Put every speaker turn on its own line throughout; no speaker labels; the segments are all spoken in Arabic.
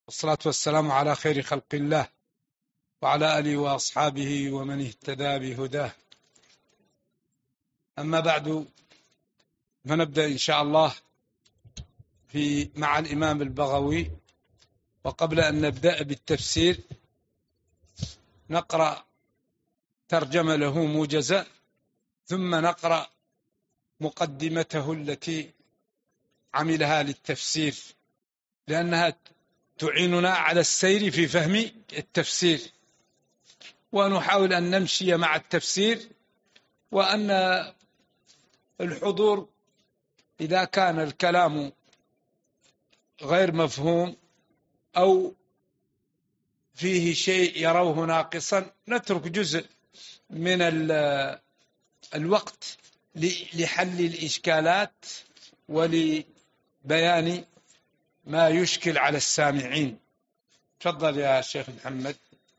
والصلاة والسلام على خير خلق الله وعلى آله وأصحابه ومن اهتدى بهداه. أما بعد، فنبدأ إن شاء الله مع الإمام البغوي. وقبل أن نبدأ بالتفسير نقرأ ترجمة له موجزة، ثم نقرأ مقدمته التي عملها للتفسير، لأنها تعيننا على السير في فهم التفسير، ونحاول أن نمشي مع التفسير، وأن الحضور إذا كان الكلام غير مفهوم أو فيه شيء يروه ناقصا نترك جزء من الوقت لحل الإشكالات ولبيان ما يشكل على السامعين. تفضل يا شيخ محمد.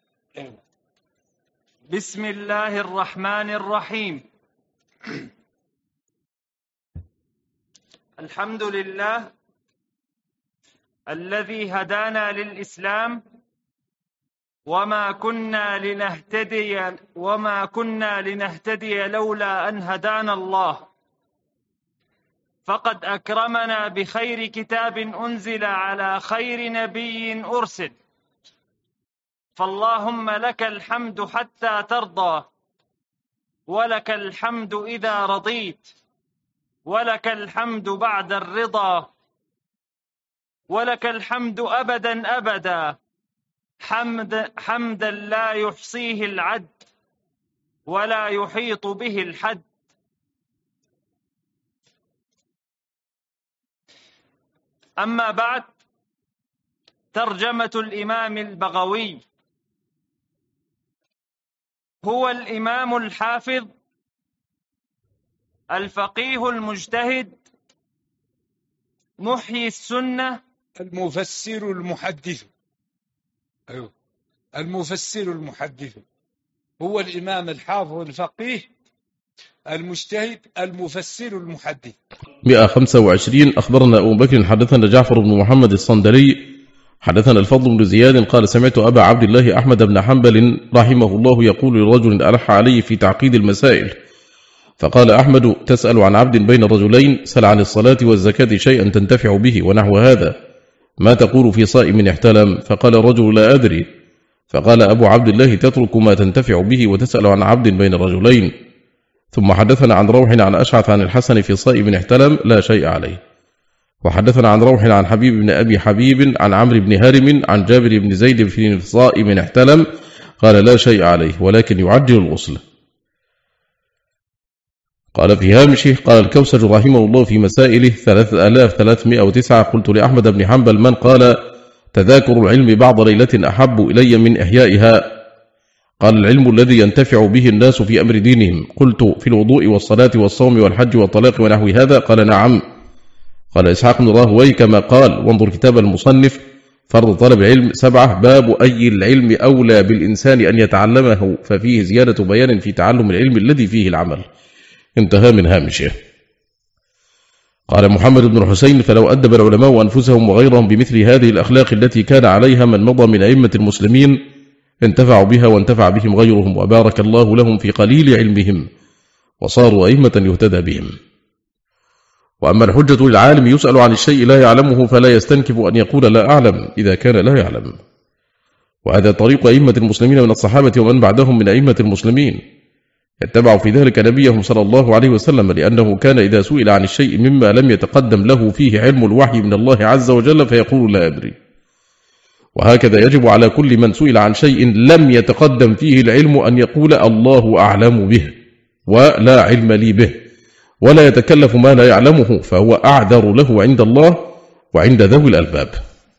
بسم الله الرحمن الرحيم. الحمد لله الذي هدانا للإسلام وما كنا لنهتدي لولا أن هدانا الله، فقد أكرمنا بخير كتاب أنزل على خير نبي أرسل، فاللهم لك الحمد حتى ترضى، ولك الحمد إذا رضيت، ولك الحمد بعد الرضا، ولك الحمد أبدا أبدا، حمدا لا يحصيه العد ولا يحيط به الحد. أما بعد، ترجمة الإمام البغوي. هو الإمام الحافظ الفقيه المجتهد محيي السنة
المفسر المحدث. أيوه، المفسر المحدث. هو الإمام الحافظ الفقيه المجتهد المفسر المحدث.
125. أخبرنا أبو بكر حدثنا جعفر بن محمد الصندلي حدثنا الفضل بن زياد قال سمعت أبا عبد الله أحمد بن حنبل رحمه الله يقول لرجل ألح عليه في تعقيد المسائل، فقال أحمد: تسأل عن عبد بين الرجلين، سل عن الصلاة والزكاة شيئا تنتفع به ونحو هذا، ما تقول في صائم احتلم؟ فقال الرجل: لا أدري. فقال أبو عبد الله: تترك ما تنتفع به وتسأل عن عبد بين الرجلين. ثم حدثنا عن روح عن أشعث عن الحسن في صائم احتلم لا شيء عليه. وحدثنا عن روح عن حبيب بن أبي حبيب عن عمرو بن هارم عن جابر بن زيد في صائم احتلم قال لا شيء عليه ولكن يعجل الغسل. قال في هامشه: قال الكوسج رحمه الله في مسائله 3309: قلت لأحمد بن حنبل: من قال تذاكر العلم بعض ليلة أحب إلي من إحيائها؟ قال: العلم الذي ينتفع به الناس في أمر دينهم. قلت: في الوضوء والصلاة والصوم والحج والطلاق ونحو هذا؟ قال: نعم. قال إسحاق بن راهويه كما قال، وانظر كتاب المصنف فرض طلب العلم 7: باب أي العلم أولى بالإنسان أن يتعلمه، ففيه زيادة بيان في تعلم العلم الذي فيه العمل. انتهى من هامشه. قال محمد بن الحسين: فلو أدب العلماء أنفسهم وغيرهم بمثل هذه الأخلاق التي كان عليها من مضى من أئمة المسلمين انتفعوا بها وانتفع بهم غيرهم، وبارك الله لهم في قليل علمهم وصاروا أئمة يهتدى بهم. وأما الحجة للعالم يسأل عن الشيء لا يعلمه فلا يستنكف أن يقول لا أعلم إذا كان لا يعلم، وهذا طريق أئمة المسلمين من الصحابة ومن بعدهم من أئمة المسلمين، اتبعوا في ذلك نبيهم صلى الله عليه وسلم، لأنه كان إذا سئل عن الشيء مما لم يتقدم له فيه علم الوحي من الله عز وجل فيقول لا أدري. وهكذا يجب على كل من سئل عن شيء لم يتقدم فيه العلم أن يقول الله أعلم به ولا علم لي به، ولا يتكلف ما لا يعلمه، فهو أعذر له عند الله وعند ذوي الألباب.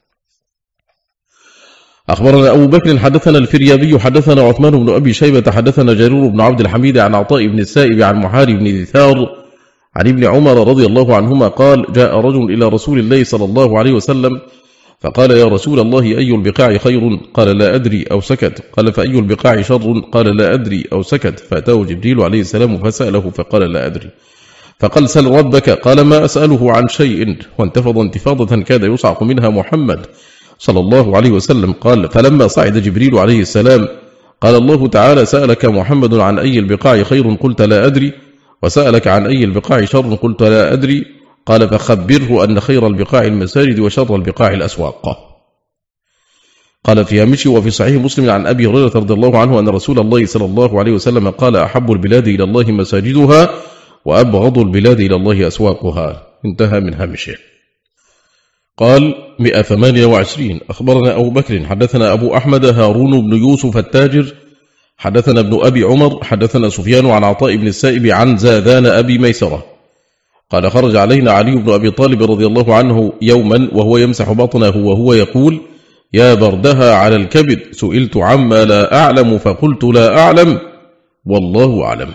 أخبرنا أبو بكر حدثنا الفريابي حدثنا عثمان بن أبي شيبة حدثنا جرير بن عبد الحميد عن عطاء بن السائب عن محارب بن دثار عن ابن عمر رضي الله عنهما قال: جاء رجل إلى رسول الله صلى الله عليه وسلم فقال: يا رسول الله، أي البقاع خير؟ قال: لا أدري، أو سكت. قال: فأي البقاع شر؟ قال: لا أدري، أو سكت. فأتاه جبريل عليه السلام فسأله فقال: لا أدري. فقال: سل ربك. قال: ما أسأله عن شيء. وانتفض انتفاضة كاد يصعق منها محمد، صلى الله عليه وسلم قال: فلما صعد جبريل عليه السلام قال الله تعالى: سألك محمد عن أي البقاع خير؟ قلت: لا أدري. وسألك عن أي البقاع شر؟ قلت: لا أدري. قال: فخبره أن خير البقاع المساجد وشر البقاع الأسواق. قال في هامشي: وفي صحيح مسلم عن أبي هريرة رضي الله عنه أن رسول الله صلى الله عليه وسلم قال: أحب البلاد إلى الله مساجدها وأبغض البلاد إلى الله أسواقها. انتهى من هامشه. قال 128: أخبرنا أبو بكر حدثنا أبو أحمد هارون بن يوسف التاجر حدثنا ابن أبي عمر حدثنا سفيان عن عطاء بن السائب عن زاذان أبي ميسرة قال: خرج علينا علي بن أبي طالب رضي الله عنه يوما وهو يمسح بطنه وهو يقول: يا بردها على الكبد، سئلت عما لا أعلم فقلت: لا أعلم والله أعلم.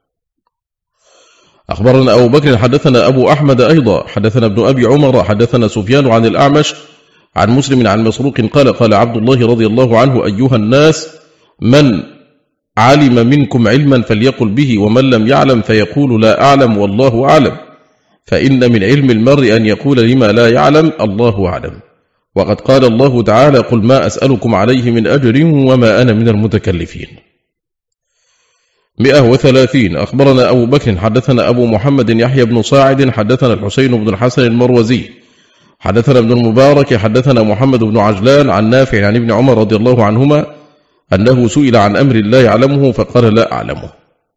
أخبرنا أبو بكر حدثنا أبو أحمد أيضا حدثنا ابن أبي عمر حدثنا سفيان عن الأعمش عن مسلم عن مسروق قال: قال عبد الله رضي الله عنه: أيها الناس، من علم منكم علما فليقل به، ومن لم يعلم فيقول: لا أعلم والله أعلم، فإن من علم المرء أن يقول لما لا يعلم الله أعلم. وقد قال الله تعالى: قل ما أسألكم عليه من أجر وما أنا من المتكلفين. 130: أخبرنا أبو بكر حدثنا أبو محمد يحيى بن صاعد حدثنا الحسين بن الحسن المروزي حدثنا ابن المبارك حدثنا محمد بن عجلان عن نافع عن ابن عمر رضي الله عنهما أنه سئل عن أمر لا يعلمه فقال: لا أعلمه.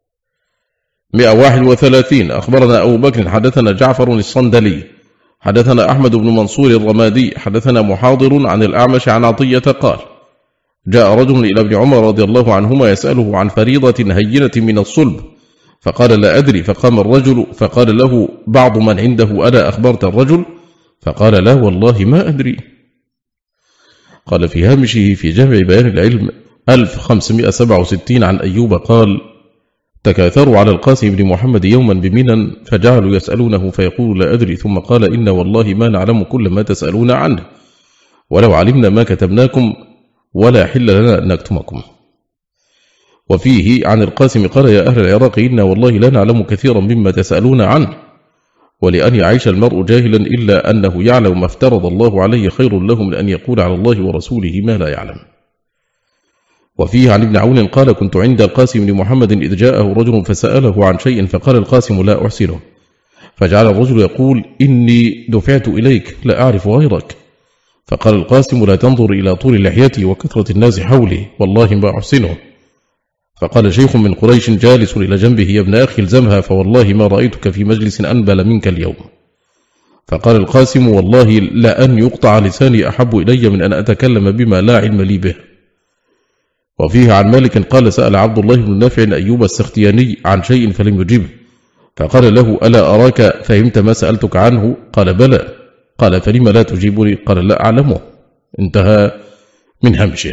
131: أخبرنا أبو بكر حدثنا جعفر الصندلي حدثنا أحمد بن منصور الرمادي حدثنا محاضر عن الأعمش عن عطية قال: جاء رجل إلى ابن عمر رضي الله عنهما يسأله عن فريضة هينة من الصلب فقال: لا أدري. فقام الرجل فقال له بعض من عنده: ألا أخبرت الرجل؟ فقال: لا والله ما أدري. قال في هامشه في جامع بيان العلم 1567 عن أيوب قال: تكاثروا على القاسم بن محمد يوما بمنى فجعلوا يسألونه فيقول: لا أدري، ثم قال: إن والله ما نعلم كل ما تسألون عنه، ولو علمنا ما كتبناكم ولا حل لنا أن نكتمكم. وفيه عن القاسم قال: يا أهل العراق، إنا والله لا نعلم كثيرا مما تسألون عنه، ولأن يعيش المرء جاهلا إلا أنه يعلم ما افترض الله عليه خير له من أن يقول على الله ورسوله ما لا يعلم. وفيه عن ابن عون قال: كنت عند القاسم بن محمد إذ جاءه رجل فسأله عن شيء فقال القاسم: لا أحسنه. فجعل الرجل يقول: إني دفعت إليك لا أعرف غيرك. فقال القاسم: لا تنظر إلى طول لحيتي وكثرة الناس حولي، والله ما أحسنه. فقال شيخ من قريش جالس إلى جنبه: يا ابن أخي الزمها، فوالله ما رأيتك في مجلس أنبل منك اليوم. فقال القاسم: والله لأن يقطع لساني أحب إلي من أن أتكلم بما لا علم لي به. وفيه عن مالك قال: سأل عبد الله بن نافع أيوب السختياني عن شيء فلم يجبه، فقال له: ألا أراك فهمت ما سألتك عنه؟ قال: بلى. قال: فلما لا تجيبني؟ قال: لا أعلمه. انتهى من همشه.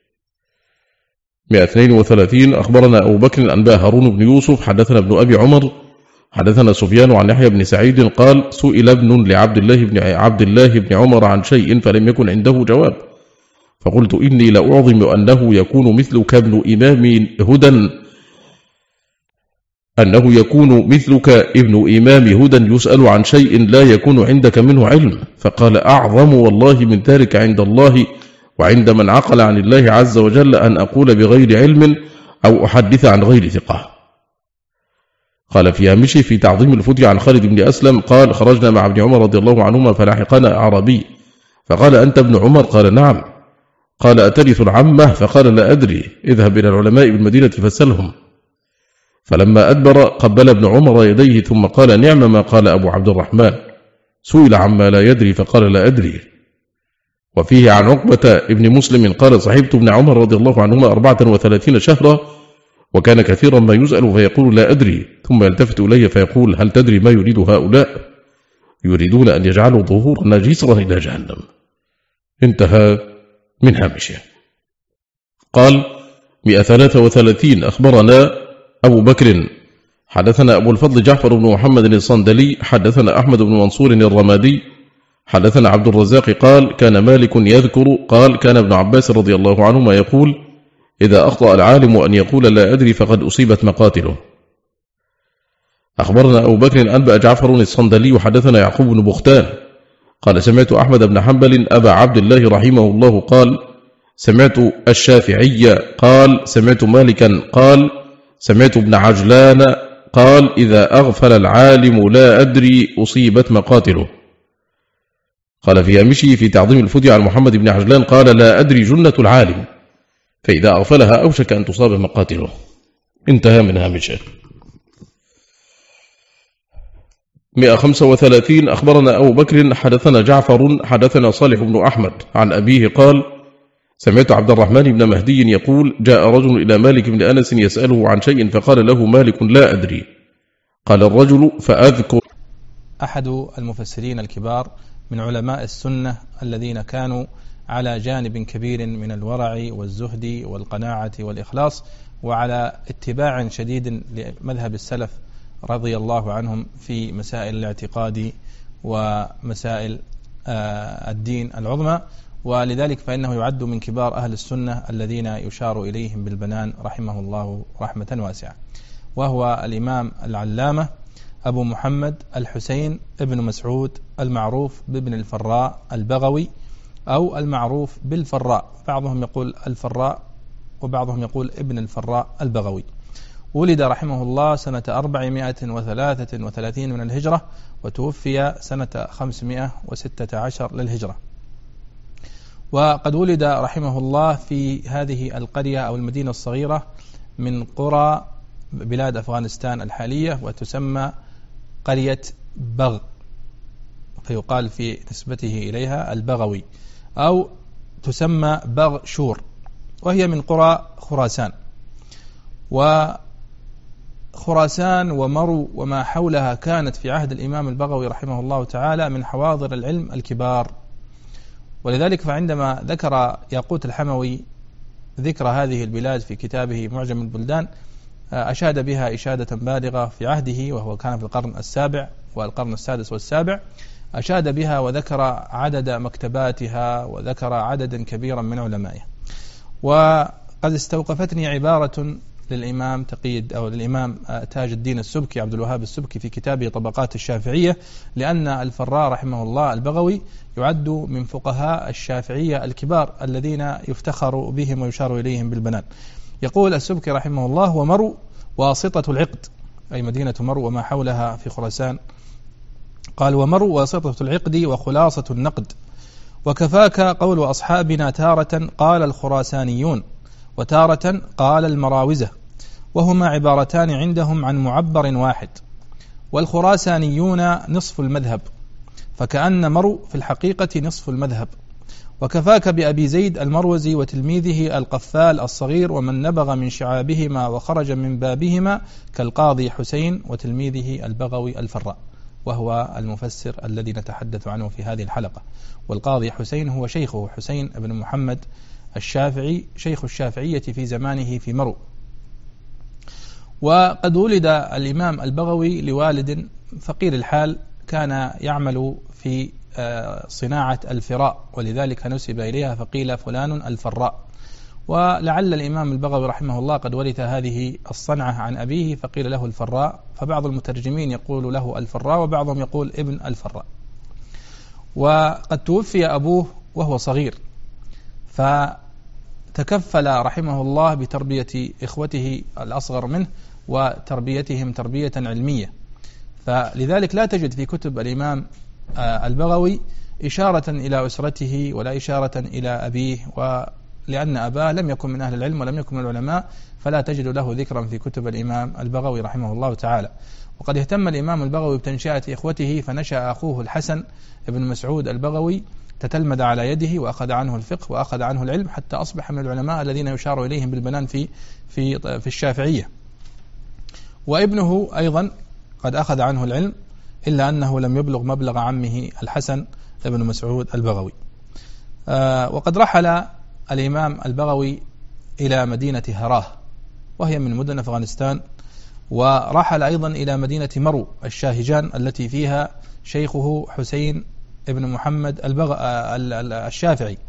132: أخبرنا أبو بكر أنباء هارون بن يوسف حدثنا ابن أبي عمر حدثنا سفيان عن يحيى بن سعيد قال: سئل ابن لعبد الله بن عمر عن شيء فلم يكن عنده جواب، فقلت: إني لأعظم أنه يكون مثلك ابن إمام هدى يسأل عن شيء لا يكون عندك منه علم. فقال: أعظم والله من ذلك عند الله وعند من عقل عن الله عز وجل أن أقول بغير علم أو أحدث عن غير ثقة. قال في هامشه في تعظيم الفتي عن خالد بن أسلم قال: خرجنا مع ابن عمر رضي الله عنهما فلاحقنا أعرابي فقال: أنت ابن عمر؟ قال: نعم. قال: أترث العمة؟ فقال: لا أدري، اذهب إلى العلماء بالمدينة فسلهم. فلما أدبر قبل ابن عمر يديه ثم قال: نعم ما قال أبو عبد الرحمن، سئل عما لا يدري فقال: لا أدري. وفيه عن عقبة ابن مسلم قال: صحبت ابن عمر رضي الله عنهما 34 شهرا، وكان كثيرا ما يسأل فيقول: لا أدري، ثم يلتفت إلي فيقول: هل تدري ما يريد هؤلاء؟ يريدون أن يجعلوا ظهورنا جسرا إلى جهنم. انتهى من هامشه. قال 133: أخبرنا أبو بكر حدثنا أبو الفضل جعفر بن محمد الصندلي حدثنا أحمد بن منصور الرمادي حدثنا عبد الرزاق قال: كان مالك يذكر قال: كان ابن عباس رضي الله عنهما يقول: إذا أخطأ العالم أن يقول لا أدري فقد أصيبت مقاتله. أخبرنا أبو بكر أنبأ جعفر الصندلي وحدثنا يعقوب بن بختان قال سمعت أحمد بن حنبل أبا عبد الله رحمه الله قال سمعت الشافعي قال سمعت مالكا قال سمعت ابن عجلان قال إذا أغفل العالم لا أدري أصيبت مقاتله. قال في هامشه في تعظيم الفتي عن محمد بن عجلان قال لا أدري جنة العالم فإذا أغفلها أوشك أن تصاب مقاتله. انتهى من هامشه. 135 أخبرنا أبو بكر حدثنا جعفر حدثنا صالح بن أحمد عن أبيه قال سمعت عبد الرحمن بن مهدي يقول جاء رجل إلى مالك بن أنس يسأله عن شيء فقال له مالك لا أدري. قال الرجل فأذكر.
أحد المفسرين الكبار من علماء السنة الذين كانوا على جانب كبير من الورع والزهد والقناعة والإخلاص وعلى اتباع شديد لمذهب السلف رضي الله عنهم في مسائل الاعتقاد ومسائل الدين العظمى، ولذلك فإنه يعد من كبار أهل السنة الذين يشار إليهم بالبنان رحمه الله رحمة واسعة، وهو الإمام العلامة أبو محمد الحسين ابن مسعود المعروف بابن الفراء البغوي أو المعروف بالفراء، بعضهم يقول الفراء وبعضهم يقول ابن الفراء البغوي. ولد رحمه الله سنة 433 من الهجرة وتوفي سنة 516 للهجرة. وقد ولد رحمه الله في هذه القرية أو المدينة الصغيرة من قرى بلاد أفغانستان الحالية وتسمى قرية بغ، فيقال في نسبته إليها البغوي، أو تسمى بغ شور، وهي من قرى خراسان. وخراسان ومرو وما حولها كانت في عهد الإمام البغوي رحمه الله تعالى من حواضر العلم الكبار، ولذلك فعندما ذكر ياقوت الحموي ذكر هذه البلاد في كتابه معجم البلدان أشاد بها إشادة بالغة في عهده، وهو كان في القرن السابع والقرن السادس والسابع، أشاد بها وذكر عدد مكتباتها وذكر عددا كبيرا من علمائها. وقد استوقفتني عبارة للإمام للإمام تاج الدين السبكي عبد الوهاب السبكي في كتابه طبقات الشافعية، لأن الفراء رحمه الله البغوي يعد من فقهاء الشافعية الكبار الذين يفتخر بهم ويشار إليهم بالبنان. يقول السبكي رحمه الله ومرو واسطة العقد، أي مدينة مرو وما حولها في خراسان، قال ومرو واسطة العقد وخلاصة النقد، وكفاك قول أصحابنا تارة قال الخراسانيون وتارة قال المراوزة، وهما عبارتان عندهم عن معبر واحد، والخراسانيون نصف المذهب، فكأن مرو في الحقيقة نصف المذهب. وكفاك بأبي زيد المروزي وتلميذه القفال الصغير ومن نبغ من شعابهما وخرج من بابهما كالقاضي حسين وتلميذه البغوي الفراء، وهو المفسر الذي نتحدث عنه في هذه الحلقة. والقاضي حسين هو شيخه حسين بن محمد الشافعي شيخ الشافعية في زمانه في مرو. وقد ولد الإمام البغوي لوالد فقير الحال كان يعمل في صناعة الفراء، ولذلك نسب إليها فقيل فلان الفراء. ولعل الإمام البغوي رحمه الله قد ورث هذه الصنعة عن أبيه فقيل له الفراء، فبعض المترجمين يقول له الفراء وبعضهم يقول ابن الفراء. وقد توفي أبوه وهو صغير، فتكفل رحمه الله بتربية إخوته الأصغر منه وتربيتهم تربية علمية، فلذلك لا تجد في كتب الإمام البغوي إشارة إلى أسرته ولا إشارة إلى أبيه، ولأن أباه لم يكن من أهل العلم ولم يكن من العلماء فلا تجد له ذكرا في كتب الإمام البغوي رحمه الله تعالى. وقد اهتم الإمام البغوي بتنشئة إخوته، فنشأ أخوه الحسن ابن مسعود البغوي تتلمذ على يده وأخذ عنه الفقه وأخذ عنه العلم حتى أصبح من العلماء الذين يشار إليهم بالبنان في الشافعية. وابنه أيضا قد أخذ عنه العلم إلا أنه لم يبلغ مبلغ عمه الحسن ابن مسعود البغوي. وقد رحل الإمام البغوي إلى مدينة هراه وهي من مدن أفغانستان، ورحل أيضا إلى مدينة مرو الشاهجان التي فيها شيخه حسين ابن محمد الشافعي.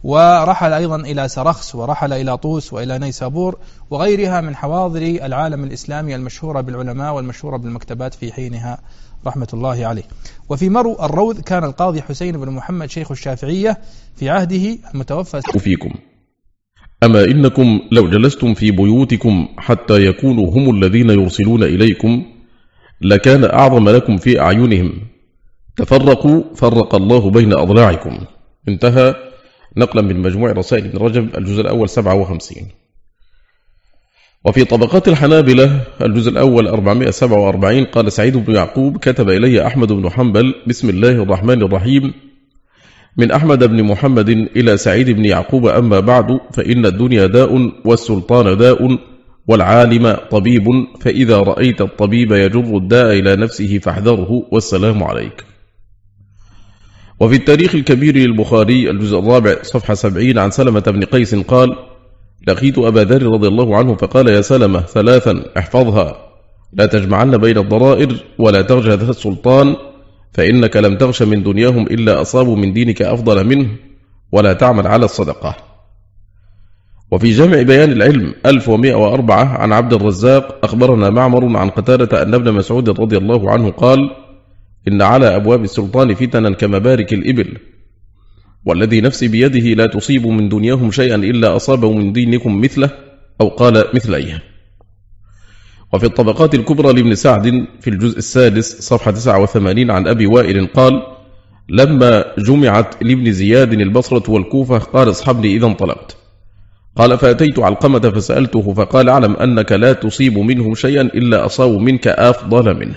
ورحل أيضا إلى سرخس، ورحل إلى طوس وإلى نيسابور وغيرها من حواضر العالم الإسلامي المشهورة بالعلماء والمشهورة بالمكتبات في حينها رحمة الله عليه. وفي مرو الروذ كان القاضي حسين بن محمد شيخ الشافعية في عهده المتوفى
فيكم. أما إنكم لو جلستم في بيوتكم حتى يكونوا هم الذين يرسلون إليكم لكان أعظم لكم في أعينهم، تفرقوا فرق الله بين أضلاعكم. انتهى، نقلا من مجموع رسائل ابن رجب الجزء الأول 57. وفي طبقات الحنابلة الجزء الأول 447 قال سعيد بن يعقوب: كتب إلي أحمد بن حنبل بسم الله الرحمن الرحيم من أحمد بن محمد إلى سعيد بن يعقوب: أما بعد، فإن الدنيا داء والسلطان داء والعالم طبيب، فإذا رأيت الطبيب يجر الداء إلى نفسه فاحذره، والسلام عليك. وفي التاريخ الكبير للبخاري الجزء الرابع صفحة 70 عن سلمة بن قيس قال: لقيت أبا ذر رضي الله عنه فقال: يا سلمة، ثلاثا احفظها، لا تجمعن بين الضرائر، ولا تغش ذا السلطان، فإنك لم تغش من دنياهم إلا أصابوا من دينك أفضل منه، ولا تعمل على الصدقة. وفي جمع بيان العلم 1104 عن عبد الرزاق أخبرنا معمر عن قتادة أن ابن مسعود رضي الله عنه قال: إن على أبواب السلطان فتنا كمبارك الإبل، والذي نفسي بيده لا تصيب من دنياهم شيئا إلا أصابوا من دينكم مثله، أو قال مثليه. وفي الطبقات الكبرى لابن سعد في الجزء السادس صفحة 89 عن أبي وائل قال: لما جمعت لابن زياد البصرة والكوفة قال: اصحبني إذا انطلقت. قال: فأتيت علقمة فسألته فقال: اعلم أنك لا تصيب منهم شيئا إلا أصابوا منك أفضل منه.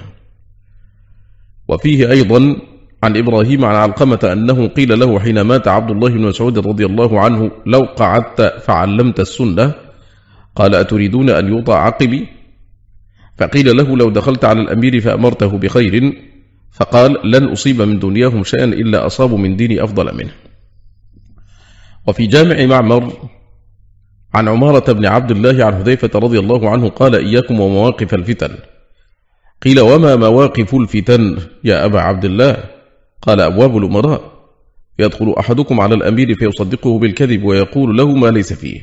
وفيه أيضا عن إبراهيم عن علقمة أنه قيل له حين مات عبد الله بن مسعود رضي الله عنه: لو قعدت فعلمت السنة، قال: أتريدون أن يوطى عقبي؟ فقيل له: لو دخلت على الأمير فأمرته بخير، فقال: لن أصيب من دنياهم شيئا إلا أصابوا من ديني أفضل منه. وفي جامع معمر عن عمارة بن عبد الله عن حذيفة رضي الله عنه قال: إياكم ومواقف الفتن. قيل: وما مواقف الفتن يا أبا عبد الله؟ قال: أبواب الأمراء، يدخل أحدكم على الأمير فيصدقه بالكذب ويقول له ما ليس فيه.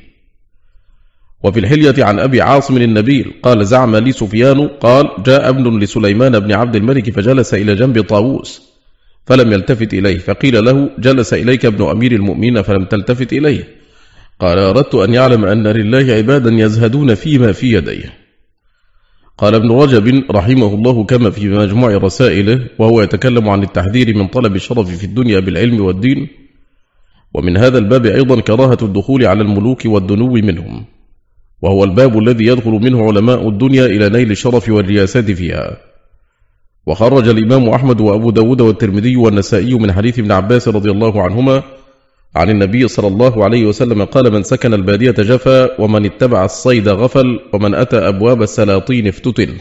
وفي الحلية عن أبي عاصم النبيل قال: زعم لي سفيان قال: جاء ابن لسليمان بن عبد الملك فجلس إلى جنب طاووس فلم يلتفت إليه، فقيل له: جلس إليك ابن أمير المؤمنين فلم تلتفت إليه. قال: أردت أن يعلم أن لله عبادا يزهدون فيما في يديه. قال ابن رجب رحمه الله كما في مجموع رسائله، وهو يتكلم عن التحذير من طلب الشرف في الدنيا بالعلم والدين. ومن هذا الباب أيضا كراهة الدخول على الملوك والدنو منهم، وهو الباب الذي يدخل منه علماء الدنيا إلى نيل الشرف والرياسات فيها. وخرج الإمام أحمد وأبو داود والترمذي والنسائي من حديث ابن عباس رضي الله عنهما عن النبي صلى الله عليه وسلم قال: من سكن البادية جفا، ومن اتبع الصيد غفل، ومن أتى أبواب السلاطين افتتن.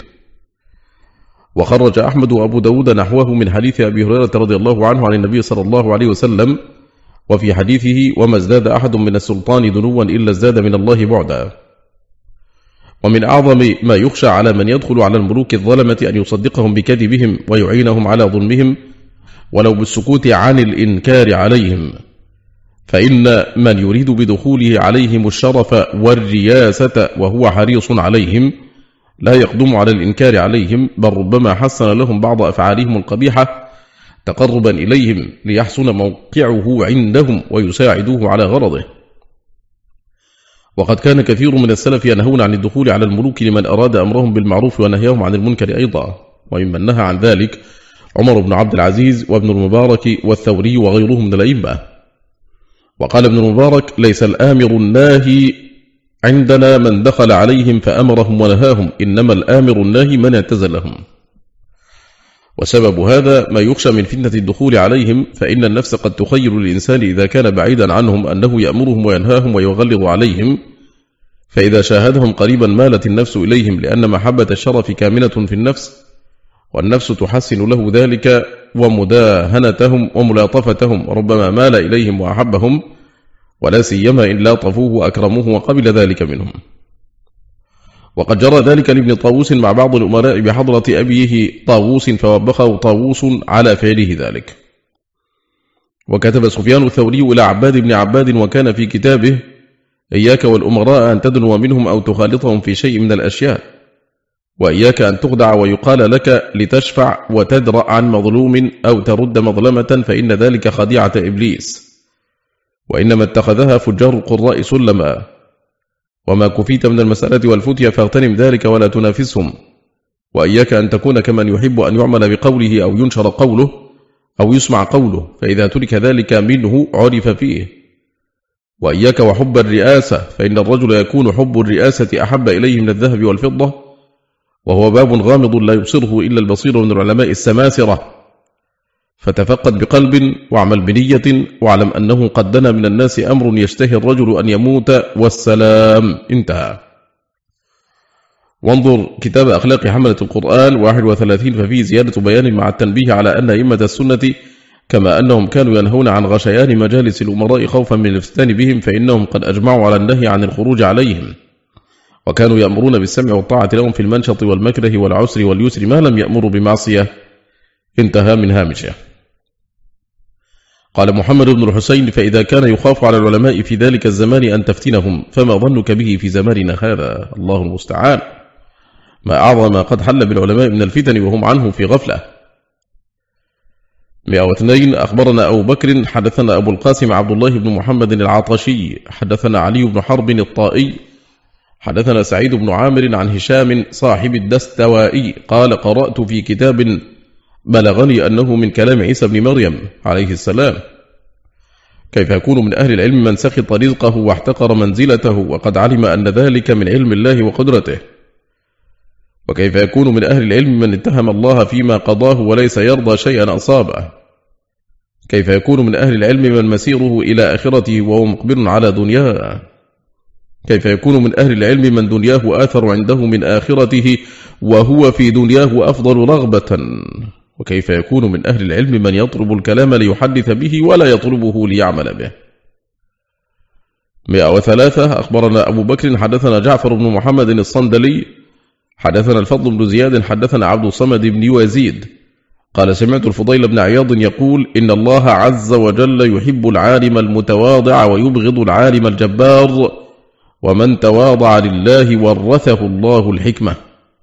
وخرج أحمد وأبو داود نحوه من حديث أبي هريرة رضي الله عنه عن النبي صلى الله عليه وسلم، وفي حديثه: وما ازداد أحد من السلطان دنوا إلا ازداد من الله بعدا. ومن أعظم ما يخشى على من يدخل على الملوك الظلمة أن يصدقهم بكذبهم ويعينهم على ظلمهم، ولو بالسكوت عن الإنكار عليهم، فإن من يريد بدخوله عليهم الشرف والرياسة وهو حريص عليهم لا يقدم على الإنكار عليهم، بل ربما حسن لهم بعض أفعالهم القبيحة تقربا إليهم ليحسن موقعه عندهم ويساعدوه على غرضه. وقد كان كثير من السلف ينهون عن الدخول على الملوك لمن أراد أمرهم بالمعروف ونهيهم عن المنكر أيضا، وممن نهى عن ذلك عمر بن عبد العزيز وابن المبارك والثوري وغيرهم من الأئمة. وقال ابن المبارك: ليس الآمر الناهي عندنا من دخل عليهم فأمرهم ونهاهم، إنما الآمر الناهي من اعتزلهم. وسبب هذا ما يخشى من فتنة الدخول عليهم، فإن النفس قد تخير الإنسان إذا كان بعيدا عنهم أنه يأمرهم وينهاهم ويغلظ عليهم، فإذا شاهدهم قريبا مالت النفس إليهم، لأن محبة الشرف كامنة في النفس، والنفس تحسن له ذلك ومداهنتهم وملاطفتهم، وربما مال إليهم وأحبهم، ولا سيما إن لاطفوه وأكرموه وقبل ذلك منهم. وقد جرى ذلك لابن طاووس مع بعض الأمراء بحضرة أبيه طاووس، فوبخه طاووس على فعله ذلك. وكتب سفيان الثوري إلى عباد بن عباد وكان في كتابه: إياك والأمراء أن تدنو منهم أو تخالطهم في شيء من الأشياء، وإياك أن تخدع ويقال لك لتشفع وتدرأ عن مظلوم أو ترد مظلمة، فإن ذلك خديعة إبليس، وإنما اتخذها فجار القراء سلما، وما كفيت من المسألة والفتية فاغتنم ذلك ولا تنافسهم، وإياك أن تكون كمن يحب أن يعمل بقوله أو ينشر قوله أو يسمع قوله، فإذا ترك ذلك منه عرف فيه. وإياك وحب الرئاسة، فإن الرجل يكون حب الرئاسة أحب إليه من الذهب والفضة، وهو باب غامض لا يبصره إلا البصير من العلماء السماسرة. فتفقد بقلب واعمل بنية، واعلم أنه قد دنا من الناس أمر يشتهي الرجل أن يموت والسلام. انتهى. وانظر كتاب أخلاق حملة القرآن 31، ففيه زيادة بيان مع التنبيه على أن أئمة السنة كما أنهم كانوا ينهون عن غشيان مجالس الأمراء خوفا من الافتتان بهم، فإنهم قد أجمعوا على النهي عن الخروج عليهم، وكانوا يأمرون بالسمع والطاعة لهم في المنشط والمكره والعسر واليسر ما لم يأمروا بمعصية. انتهى من هامشه. قال محمد بن الحسين: فإذا كان يخاف على العلماء في ذلك الزمان أن تفتنهم، فما ظنك به في زماننا هذا؟ الله المستعان. ما أعظم ما قد حل بالعلماء من الفتن وهم عنه في غفلة. 102. أخبرنا أبو بكر حدثنا أبو القاسم عبد الله بن محمد العطشي حدثنا علي بن حرب الطائي حدثنا سعيد بن عامر عن هشام صاحب الدستوائي قال: قرأت في كتاب بلغني أنه من كلام عيسى بن مريم عليه السلام: كيف يكون من أهل العلم من سخط رزقه واحتقر منزلته وقد علم أن ذلك من علم الله وقدرته؟ وكيف يكون من أهل العلم من اتهم الله فيما قضاه وليس يرضى شيئا أصابه؟ كيف يكون من أهل العلم من مسيره إلى آخرته وهو مقبل على دنياه؟ كيف يكون من أهل العلم من دنياه آثر عنده من آخرته وهو في دنياه أفضل رغبة؟ وكيف يكون من أهل العلم من يطلب الكلام ليحدث به ولا يطلبه ليعمل به؟ 103. أخبرنا أبو بكر حدثنا جعفر بن محمد الصندلي حدثنا الفضل بن زياد حدثنا عبد الصمد بن يزيد قال: سمعت الفضيل بن عياض يقول: إن الله عز وجل يحب العالم المتواضع ويبغض العالم الجبار، ومن تواضع لله ورثه الله الحكمة.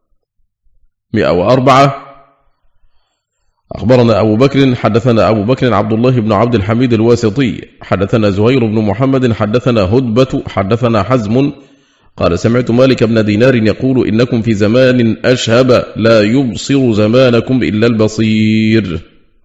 104. أخبرنا أبو بكر حدثنا أبو بكر عبد الله بن عبد الحميد الواسطي حدثنا زهير بن محمد حدثنا هدبة حدثنا حزم قال: سمعت مالك بن دينار يقول: إنكم في زمان أشهب لا يبصر زمانكم إلا البصير.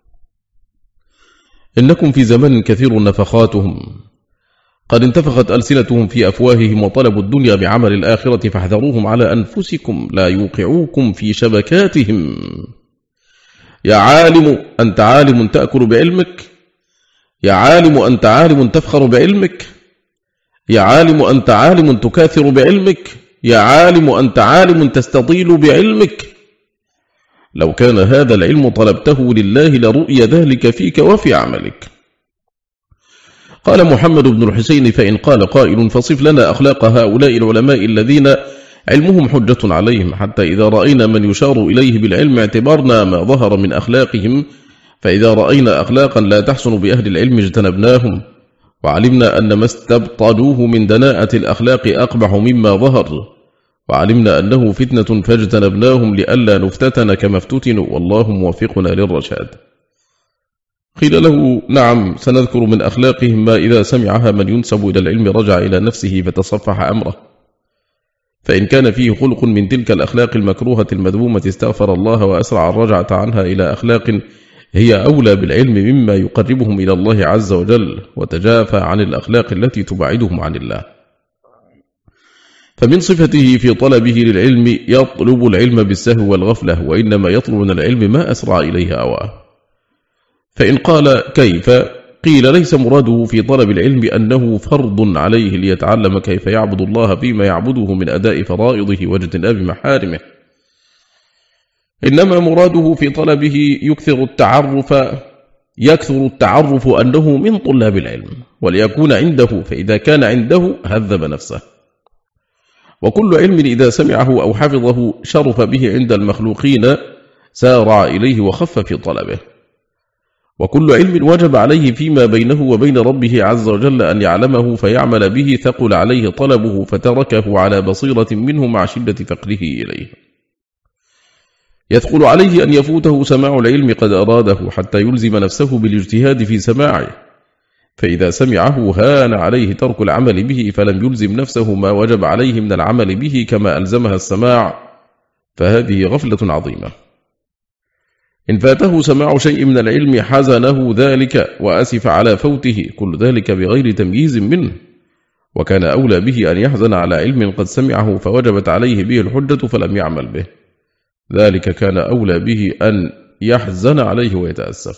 إنكم في زمان كثير نفخاتهم، قد انتفخت ألسنتهم في أفواههم وطلبوا الدنيا بعمل الآخرة، فاحذروهم على أنفسكم لا يوقعوكم في شبكاتهم. يا عالم أنت عالم تأكل بعلمك، يا عالم أنت عالم تفخر بعلمك، يا عالم أنت عالم تكاثر بعلمك، يا عالم أنت عالم تستطيل بعلمك. لو كان هذا العلم طلبته لله لرؤي ذلك فيك وفي عملك. قال محمد بن الحسين: فإن قال قائل فصف لنا أخلاق هؤلاء العلماء الذين علمهم حجة عليهم، حتى إذا رأينا من يشار إليه بالعلم اعتبرنا ما ظهر من أخلاقهم، فإذا رأينا أخلاقا لا تحسن بأهل العلم اجتنبناهم، وعلمنا أن ما استبطلوه من دناءة الأخلاق أقبح مما ظهر، وعلمنا أنه فتنة فاجتنبناهم لئلا نفتتن كما افتتنوا، والله موفقنا للرشاد. قيل له: نعم، سنذكر من أخلاقهم ما إذا سمعها من ينسب إلى العلم رجع إلى نفسه فتصفح أمره، فإن كان فيه خلق من تلك الأخلاق المكروهة المذمومة استغفر الله وأسرع الرجعة عنها إلى أخلاق هي أولى بالعلم مما يقربهم إلى الله عز وجل، وتجافى عن الأخلاق التي تبعدهم عن الله. فمن صفته في طلبه للعلم يطلب العلم بالسهو والغفلة، وإنما يطلب من العلم ما أسرع إليه أواه. فإن قال: كيف؟ قيل: ليس مراده في طلب العلم أنه فرض عليه ليتعلم كيف يعبد الله فيما يعبده من أداء فرائضه واجتناب محارمه، إنما مراده في طلبه يكثر التعرف أنه من طلاب العلم وليكون عنده، فإذا كان عنده هذب نفسه. وكل علم إذا سمعه أو حفظه شرف به عند المخلوقين سارع إليه وخف في طلبه، وكل علم وجب عليه فيما بينه وبين ربه عز وجل أن يعلمه فيعمل به ثقل عليه طلبه فتركه على بصيرة منه مع شدة فقره إليه. يثقل عليه أن يفوته سماع العلم قد أراده حتى يلزم نفسه بالاجتهاد في سماعه، فإذا سمعه هان عليه ترك العمل به فلم يلزم نفسه ما وجب عليه من العمل به كما ألزمها السماع، فهذه غفلة عظيمة. إن فاته سماع شيء من العلم حزنه ذلك وأسف على فوته، كل ذلك بغير تمييز منه، وكان أولى به أن يحزن على علم قد سمعه فوجبت عليه به الحجة فلم يعمل به، ذلك كان أولى به أن يحزن عليه ويتأسف.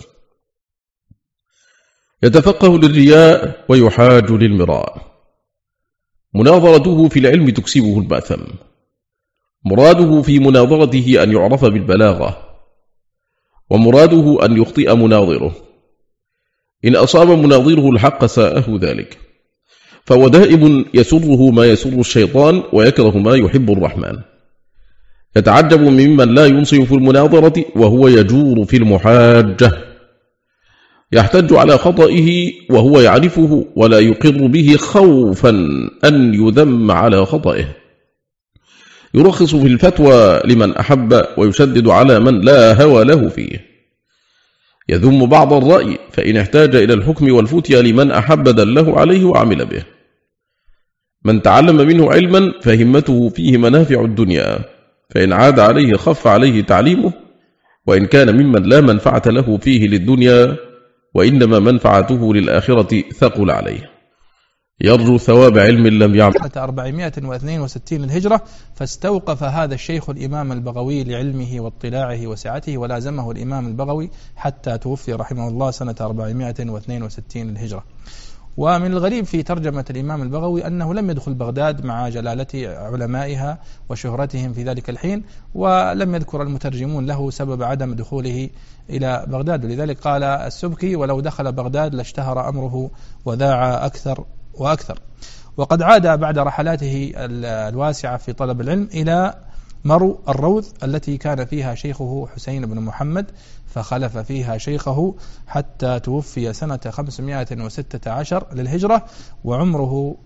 يتفقه للرياء ويحاج للمراء. مناظرته في العلم تكسبه المأثم. مراده في مناظرته أن يعرف بالبلاغة، ومراده أن يخطئ مناظره. إن أصاب مناظره الحق ساءه ذلك، فهو دائم يسره ما يسر الشيطان ويكره ما يحب الرحمن. يتعجب ممن لا ينصف في المناظرة وهو يجور في المحاجة، يحتج على خطئه وهو يعرفه ولا يقر به خوفا أن يذم على خطئه. يرخص في الفتوى لمن أحب ويشدد على من لا هوى له فيه. يذم بعض الرأي فإن احتاج إلى الحكم والفتيا لمن أحب دله عليه وعمل به. من تعلم منه علما فهمته فيه منافع الدنيا، فإن عاد عليه خف عليه تعليمه، وإن كان ممن لا منفعة له فيه للدنيا وإنما منفعته للآخرة ثقل عليه. يرجو ثواب علم لم يعمل.
462 للهجرة، فاستوقف هذا الشيخ الإمام البغوي لعلمه واطلاعه وسعته، ولازمه الإمام البغوي حتى توفي رحمه الله سنة 462 للهجرة. ومن الغريب في ترجمة الإمام البغوي أنه لم يدخل بغداد مع جلالة علمائها وشهرتهم في ذلك الحين، ولم يذكر المترجمون له سبب عدم دخوله إلى بغداد، ولذلك قال السبكي: ولو دخل بغداد لاشتهر أمره وذاع أكثر وأكثر. وقد عاد بعد رحلاته الواسعة في طلب العلم إلى مرو الروض التي كان فيها شيخه حسين بن محمد، فخلف فيها شيخه حتى توفي سنة 516 للهجرة وعمره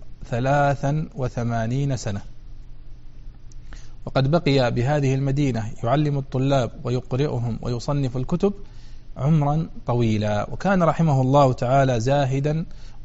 83 سنة. وقد بقي بهذه المدينة يعلم الطلاب ويقرئهم ويصنف الكتب عمرا طويلا. وكان رحمه الله تعالى زاهدا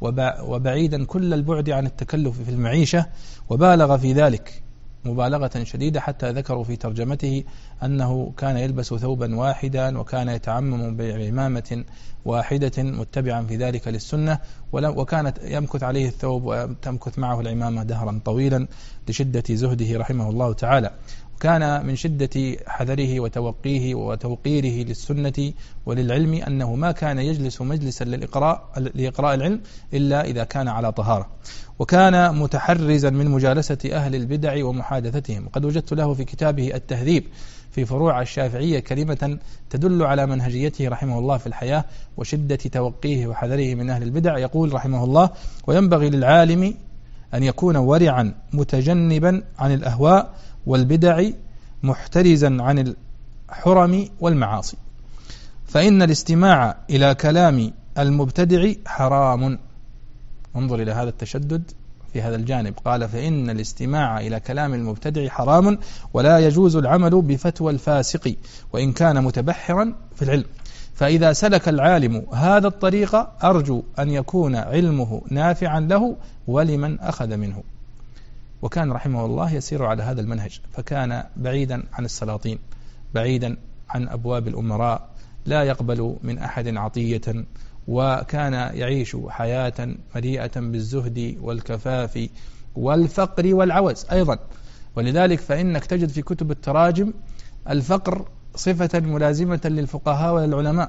وبعيدا كل البعد عن التكلف في المعيشة، وبالغ في ذلك مبالغة شديدة، حتى ذكروا في ترجمته أنه كان يلبس ثوبا واحدا وكان يتعمم بعمامة واحدة متبعا في ذلك للسنة، وكانت يمكث عليه الثوب وتمكث معه العمامة دهرا طويلا لشدة زهده رحمه الله تعالى. وكان من شدة حذره وتوقيه وتوقيره للسنة وللعلم أنه ما كان يجلس مجلسا لإقراء العلم إلا إذا كان على طهارة، وكان متحرزا من مجالسة أهل البدع ومحادثتهم. وقد وجدت له في كتابه التهذيب في فروع الشافعية كلمة تدل على منهجيته رحمه الله في الحياة وشدة توقيه وحذره من أهل البدع. يقول رحمه الله: وينبغي للعالم أن يكون ورعا متجنبا عن الأهواء والبدع محترزا عن الحرم والمعاصي، فإن الاستماع إلى كلام المبتدع حرام. انظر إلى هذا التشدد في هذا الجانب، قال: فإن الاستماع إلى كلام المبتدع حرام، ولا يجوز العمل بفتوى الفاسق وإن كان متبحرا في العلم. فإذا سلك العالم هذا الطريق أرجو أن يكون علمه نافعا له ولمن أخذ منه. وكان رحمه الله يسير على هذا المنهج، فكان بعيدا عن السلاطين، بعيدا عن أبواب الأمراء، لا يقبل من أحد عطية، وكان يعيش حياة مليئة بالزهد والكفاف والفقر والعوز أيضا. ولذلك فإنك تجد في كتب التراجم الفقر صفة ملازمة للفقهاء والعلماء،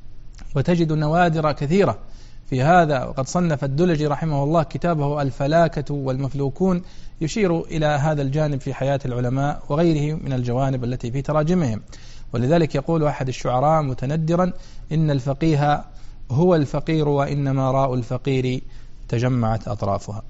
وتجد نوادر كثيرة في هذا. وقد صنف الدلجي رحمه الله كتابه الفلاكة والمفلوكون يشير إلى هذا الجانب في حياة العلماء وغيره من الجوانب التي في تراجمهم. ولذلك يقول أحد الشعراء متندرا: إن الفقيه هو الفقير وإنما راء الفقير تجمعت أطرافها.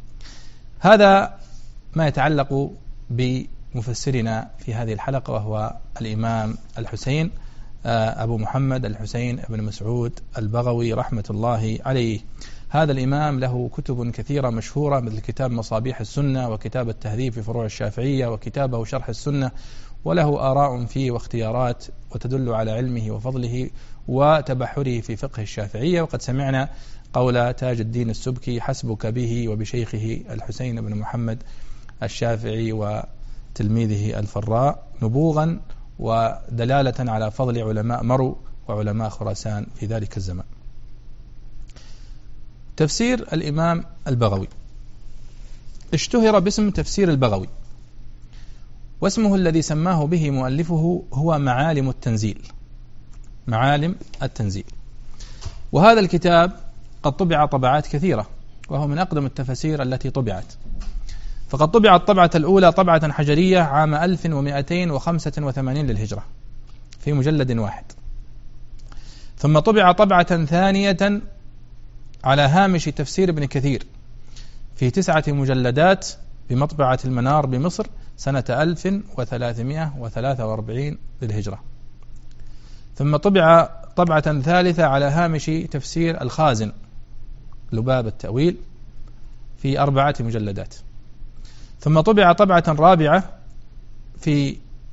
هذا ما يتعلق بمفسرنا في هذه الحلقة، وهو الإمام الحسين أبو محمد الحسين بن مسعود البغوي رحمة الله عليه. هذا الإمام له كتب كثيرة مشهورة، مثل كتاب مصابيح السنة وكتاب التهذيب في فروع الشافعية وكتابه شرح السنة، وله آراء فيه واختيارات وتدل على علمه وفضله وتبحره في فقه الشافعية. وقد سمعنا قول تاج الدين السبكي: حسبك به وبشيخه الحسين بن محمد الشافعي وتلميذه الفراء نبوغا ودلالة على فضل علماء مرو وعلماء خراسان في ذلك الزمان. تفسير الإمام البغوي اشتهر باسم تفسير البغوي، واسمه الذي سماه به مؤلفه هو معالم التنزيل. معالم التنزيل، وهذا الكتاب قد طبع طبعات كثيرة، وهو من أقدم التفاسير التي طبعت. فقد طبع الطبعة الأولى طبعة حجرية عام 1285 للهجرة في مجلد واحد، ثم طبع طبعة ثانية على هامش تفسير ابن كثير في 9 مجلدات بمطبعة المنار بمصر سنة 1343 للهجرة، ثم طبع طبعة ثالثة على هامش تفسير الخازن لباب التأويل في 4 مجلدات، ثم طبع طبعة رابعة في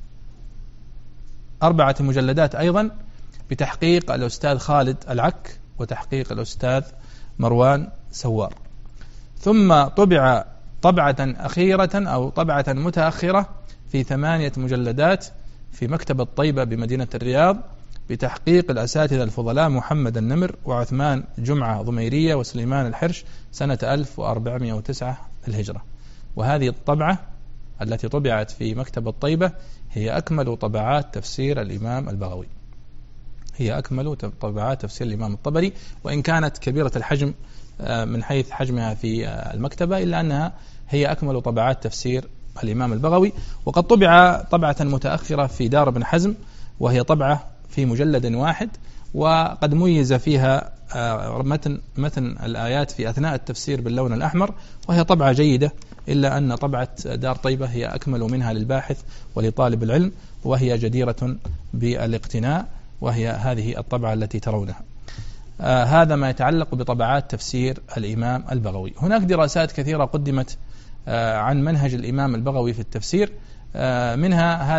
4 مجلدات أيضا بتحقيق الأستاذ خالد العك وتحقيق الأستاذ مروان سوار، ثم طبع طبعة أخيرة أو طبعة متأخرة في 8 مجلدات في مكتبة طيبة بمدينة الرياض بتحقيق الأساتذة الفضلاء محمد النمر وعثمان جمعة ضميرية وسليمان الحرش سنة 1409 الهجرة. وهذه الطبعة التي طبعت في مكتبة طيبة هي أكمل طبعات تفسير الإمام البغوي، هي أكمل طبعات تفسير الإمام الطبري، وإن كانت كبيرة الحجم من حيث حجمها في المكتبة، إلا أنها هي أكمل طبعات تفسير الإمام البغوي. وقد طبع طبعة متأخرة في دار ابن حزم، وهي طبعة في مجلد واحد، وقد ميز فيها متن الآيات في أثناء التفسير باللون الأحمر، وهي طبعة جيدة، إلا أن طبعة دار طيبة هي أكمل منها للباحث ولطالب العلم، وهي جديرة بالاقتناء، وهي هذه الطبعة التي ترونها. هذا ما يتعلق بطبعات تفسير الإمام البغوي. هناك دراسات كثيرة قدمت عن منهج الإمام البغوي في التفسير، منها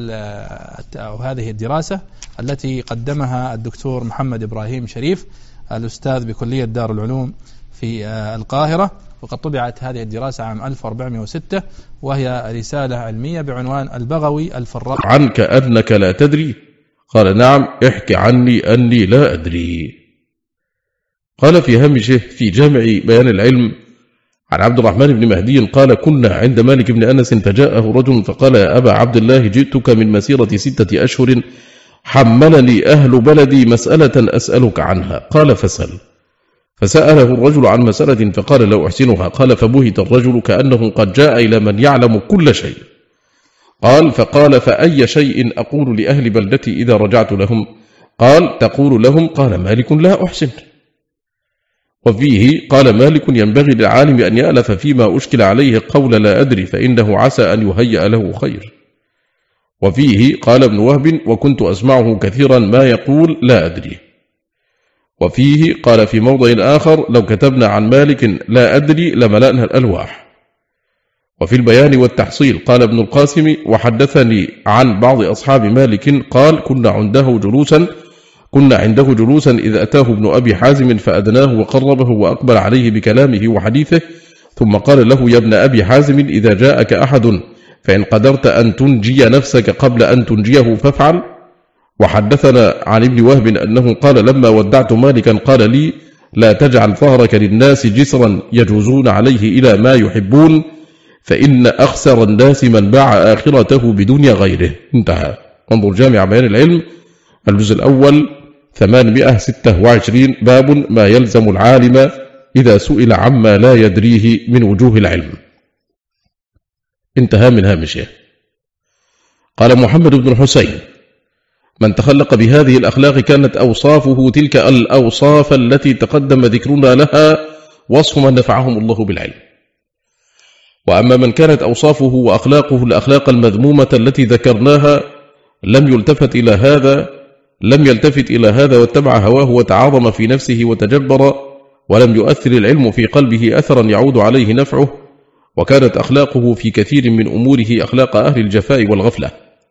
هذه الدراسة التي قدمها الدكتور محمد إبراهيم شريف الأستاذ بكلية دار العلوم في القاهرة، وقد طبعت هذه الدراسة عام 1406، وهي رسالة علمية بعنوان البغوي الفراء.
عنك أنك لا تدري؟ قال: نعم، احكي عني أني لا أدري. قال في هامشه في جامع بيان العلم عن عبد الرحمن بن مهدي قال: كنا عند مالك بن أنس فجاءه رجل فقال: يا أبا عبد الله، جئتك من مسيرة 6 أشهر، حملني أهل بلدي مسألة أسألك عنها. قال: فسأل. فسأله الرجل عن مسألة فقال: لو أحسنها. قال: فبهت الرجل كأنه قد جاء إلى من يعلم كل شيء. قال: فقال: فأي شيء أقول لأهل بلدتي إذا رجعت لهم؟ قال: تقول لهم: قال مالك: لا أحسن. وفيه قال مالك: ينبغي للعالم أن يألف فيما أشكل عليه قول لا أدري، فإنه عسى أن يهيأ له خير. وفيه قال ابن وهب: وكنت أسمعه كثيرا ما يقول لا أدري. وفيه قال في موضع آخر: لو كتبنا عن مالك لا أدري لملأنا الألواح. وفي البيان والتحصيل قال ابن القاسم: وحدثني عن بعض أصحاب مالك قال: كنا عنده جلوسا إذ أتاه ابن أبي حازم فأدناه وقربه وأقبل عليه بكلامه وحديثه، ثم قال له: يا ابن أبي حازم، إذا جاءك أحد فإن قدرت أن تنجي نفسك قبل أن تنجيه فافعل. وحدثنا عن ابن وهب أنه قال: لما ودعت مالكا قال لي: لا تجعل ظهرك للناس جسرا يجوزون عليه إلى ما يحبون، فإن أخسر الناس من باع آخرته بدنيا غيره. انتهى. انظر جامع بيان العلم الجزء الأول 826، باب ما يلزم العالم إذا سئل عما لا يدريه من وجوه العلم. انتهى من هامشه. قال محمد بن الحسين: من تخلق بهذه الأخلاق كانت أوصافه تلك الأوصاف التي تقدم ذكرنا لها وصف من نفعهم الله بالعلم. وأما من كانت أوصافه وأخلاقه الأخلاق المذمومة التي ذكرناها لم يلتفت إلى هذا، لم يلتفت إلى هذا واتبع هواه وتعاظم في نفسه وتجبر، ولم يؤثر العلم في قلبه أثرا يعود عليه نفعه، وكانت أخلاقه في كثير من أموره أخلاق أهل الجفاء والغفلة.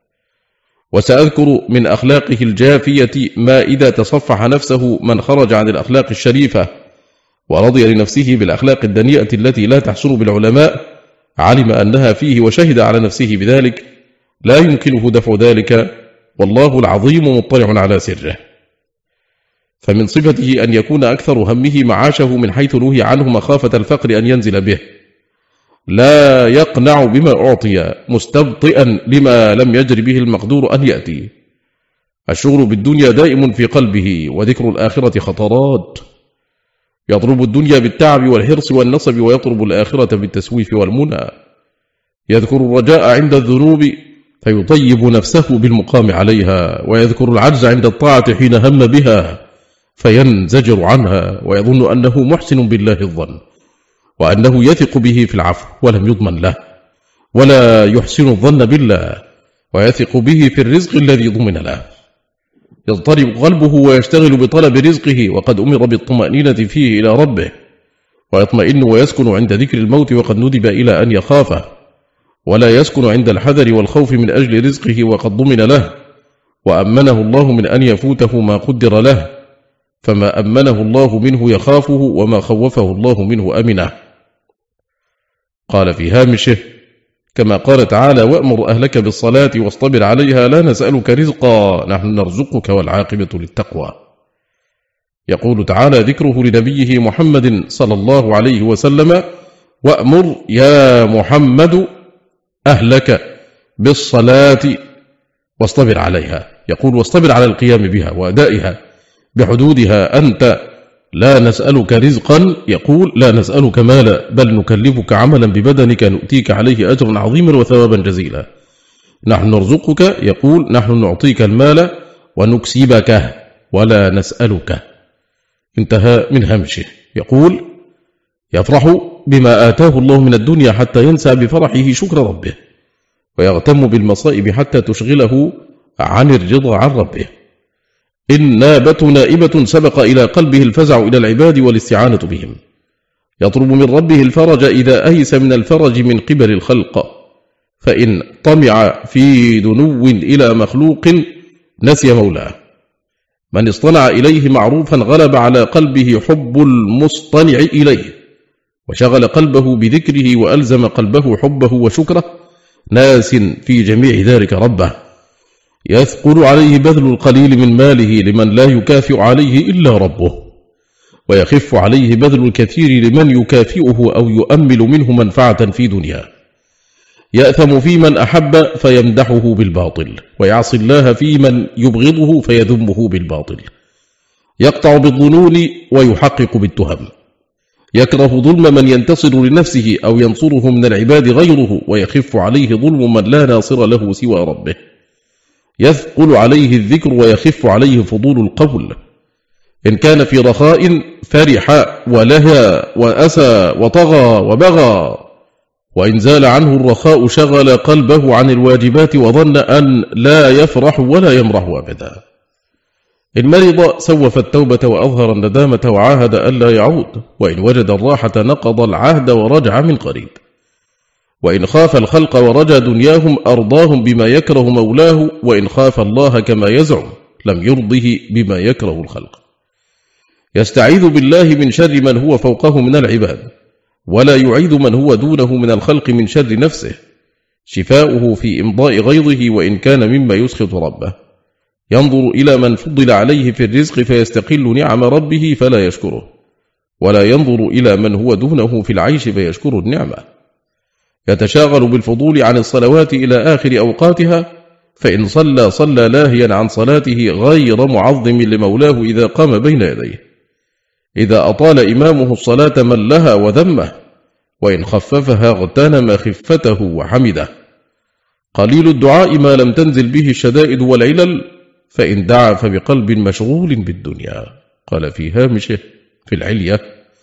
وسأذكر من أخلاقه الجافية ما إذا تصفح نفسه من خرج عن الأخلاق الشريفة ورضي لنفسه بالأخلاق الدنيئة التي لا تحصل بالعلماء، علم أنها فيه وشهد على نفسه بذلك، لا يمكنه دفع ذلك، والله العظيم مطلع على سره. فمن صفته أن يكون أكثر همه معاشه من حيث نهي عنه مخافة الفقر أن ينزل به، لا يقنع بما أعطي مستبطئا لما لم يجر به المقدور أن يأتي. الشغل بالدنيا دائم في قلبه، وذكر الآخرة خطرات. يطلب الدنيا بالتعب والحرص والنصب، ويطلب الآخرة بالتسويف والمنى. يذكر الرجاء عند الذنوب فيطيب نفسه بالمقام عليها، ويذكر العجز عند الطاعة حين هم بها فينزجر عنها، ويظن أنه محسن بالله الظن، وأنه يثق به في العفو ولم يضمن له، ولا يحسن الظن بالله ويثق به في الرزق الذي ضمن له. يضطرب قلبه ويشتغل بطلب رزقه، وقد أمر بالطمأنينة فيه إلى ربه، ويطمئن ويسكن عند ذكر الموت وقد ندب إلى أن يخافه، ولا يسكن عند الحذر والخوف من أجل رزقه وقد ضمن له، وأمنه الله من أن يفوته ما قدر له، فما أمنه الله منه يخافه، وما خوفه الله منه أمنه. قال في هامشه: كما قال تعالى: وأمر أهلك بالصلاة واصطبر عليها لا نسألك رزقا نحن نرزقك والعاقبة للتقوى. يقول تعالى ذكره لنبيه محمد صلى الله عليه وسلم: وأمر يا محمد أهلك بالصلاة واصطبر عليها. يقول واصطبر على القيام بها وأدائها بحدودها. أنت لا نسألك رزقا، يقول لا نسألك مالا، بل نكلفك عملا ببدنك نؤتيك عليه أجرا عظيما وثوابا جزيلا. نحن نرزقك، يقول نحن نعطيك المال ونكسبك ولا نسألك. انتهى من همشه. يقول يفرح بما آتاه الله من الدنيا حتى ينسى بفرحه شكر ربه، ويغتم بالمصائب حتى تشغله عن الرضا عن ربه. إن نابت نائبة سبق إلى قلبه الفزع إلى العباد والاستعانة بهم. يطلب من ربه الفرج إذا أيس من الفرج من قبل الخلق، فإن طمع في دنو إلى مخلوق نسي مولاه. من اصطنع إليه معروفا غلب على قلبه حب المصطنع إليه، وشغل قلبه بذكره وألزم قلبه حبه وشكره، ناس في جميع ذلك ربه. يثقل عليه بذل القليل من ماله لمن لا يكافئ عليه إلا ربه، ويخف عليه بذل الكثير لمن يكافئه أو يؤمل منه منفعة في دنياه. يأثم في من أحب فيمدحه بالباطل، ويعصي الله في من يبغضه فيذمه بالباطل. يقطع بالظنون ويحقق بالتهم. يكره ظلم من ينتصر لنفسه أو ينصره من العباد غيره، ويخف عليه ظلم من لا ناصر له سوى ربه. يثقل عليه الذكر ويخف عليه فضول القول. إن كان في رخاء فرح ولهى وأسى وطغى وبغى، وإن زال عنه الرخاء شغل قلبه عن الواجبات وظن أن لا يفرح ولا يمرح أبدا. إن مرض سوف التوبة وأظهر الندامة وعاهد ألا يعود، وإن وجد الراحة نقض العهد ورجع من قريب. وإن خاف الخلق ورجى دنياهم أرضاهم بما يكره مولاه، وإن خاف الله كما يزعم لم يرضه بما يكره الخلق. يستعيذ بالله من شر من هو فوقه من العباد، ولا يعيد من هو دونه من الخلق من شر نفسه. شفاؤه في إمضاء غيظه وإن كان مما يسخط ربه. ينظر إلى من فضل عليه في الرزق فيستقل نعم ربه فلا يشكره، ولا ينظر إلى من هو دونه في العيش فيشكر النعمة. يتشاغل بالفضول عن الصلوات إلى آخر أوقاتها، فإن صلى لاهيا عن صلاته غير معظم لمولاه إذا قام بين يديه. إذا أطال إمامه الصلاة ملها وذمه، وإن خففها اغتنم خفته وحمده. قليل الدعاء ما لم تنزل به الشدائد والعلل، فإن دعا فبقلب مشغول بالدنيا. قال في هامشه في العلية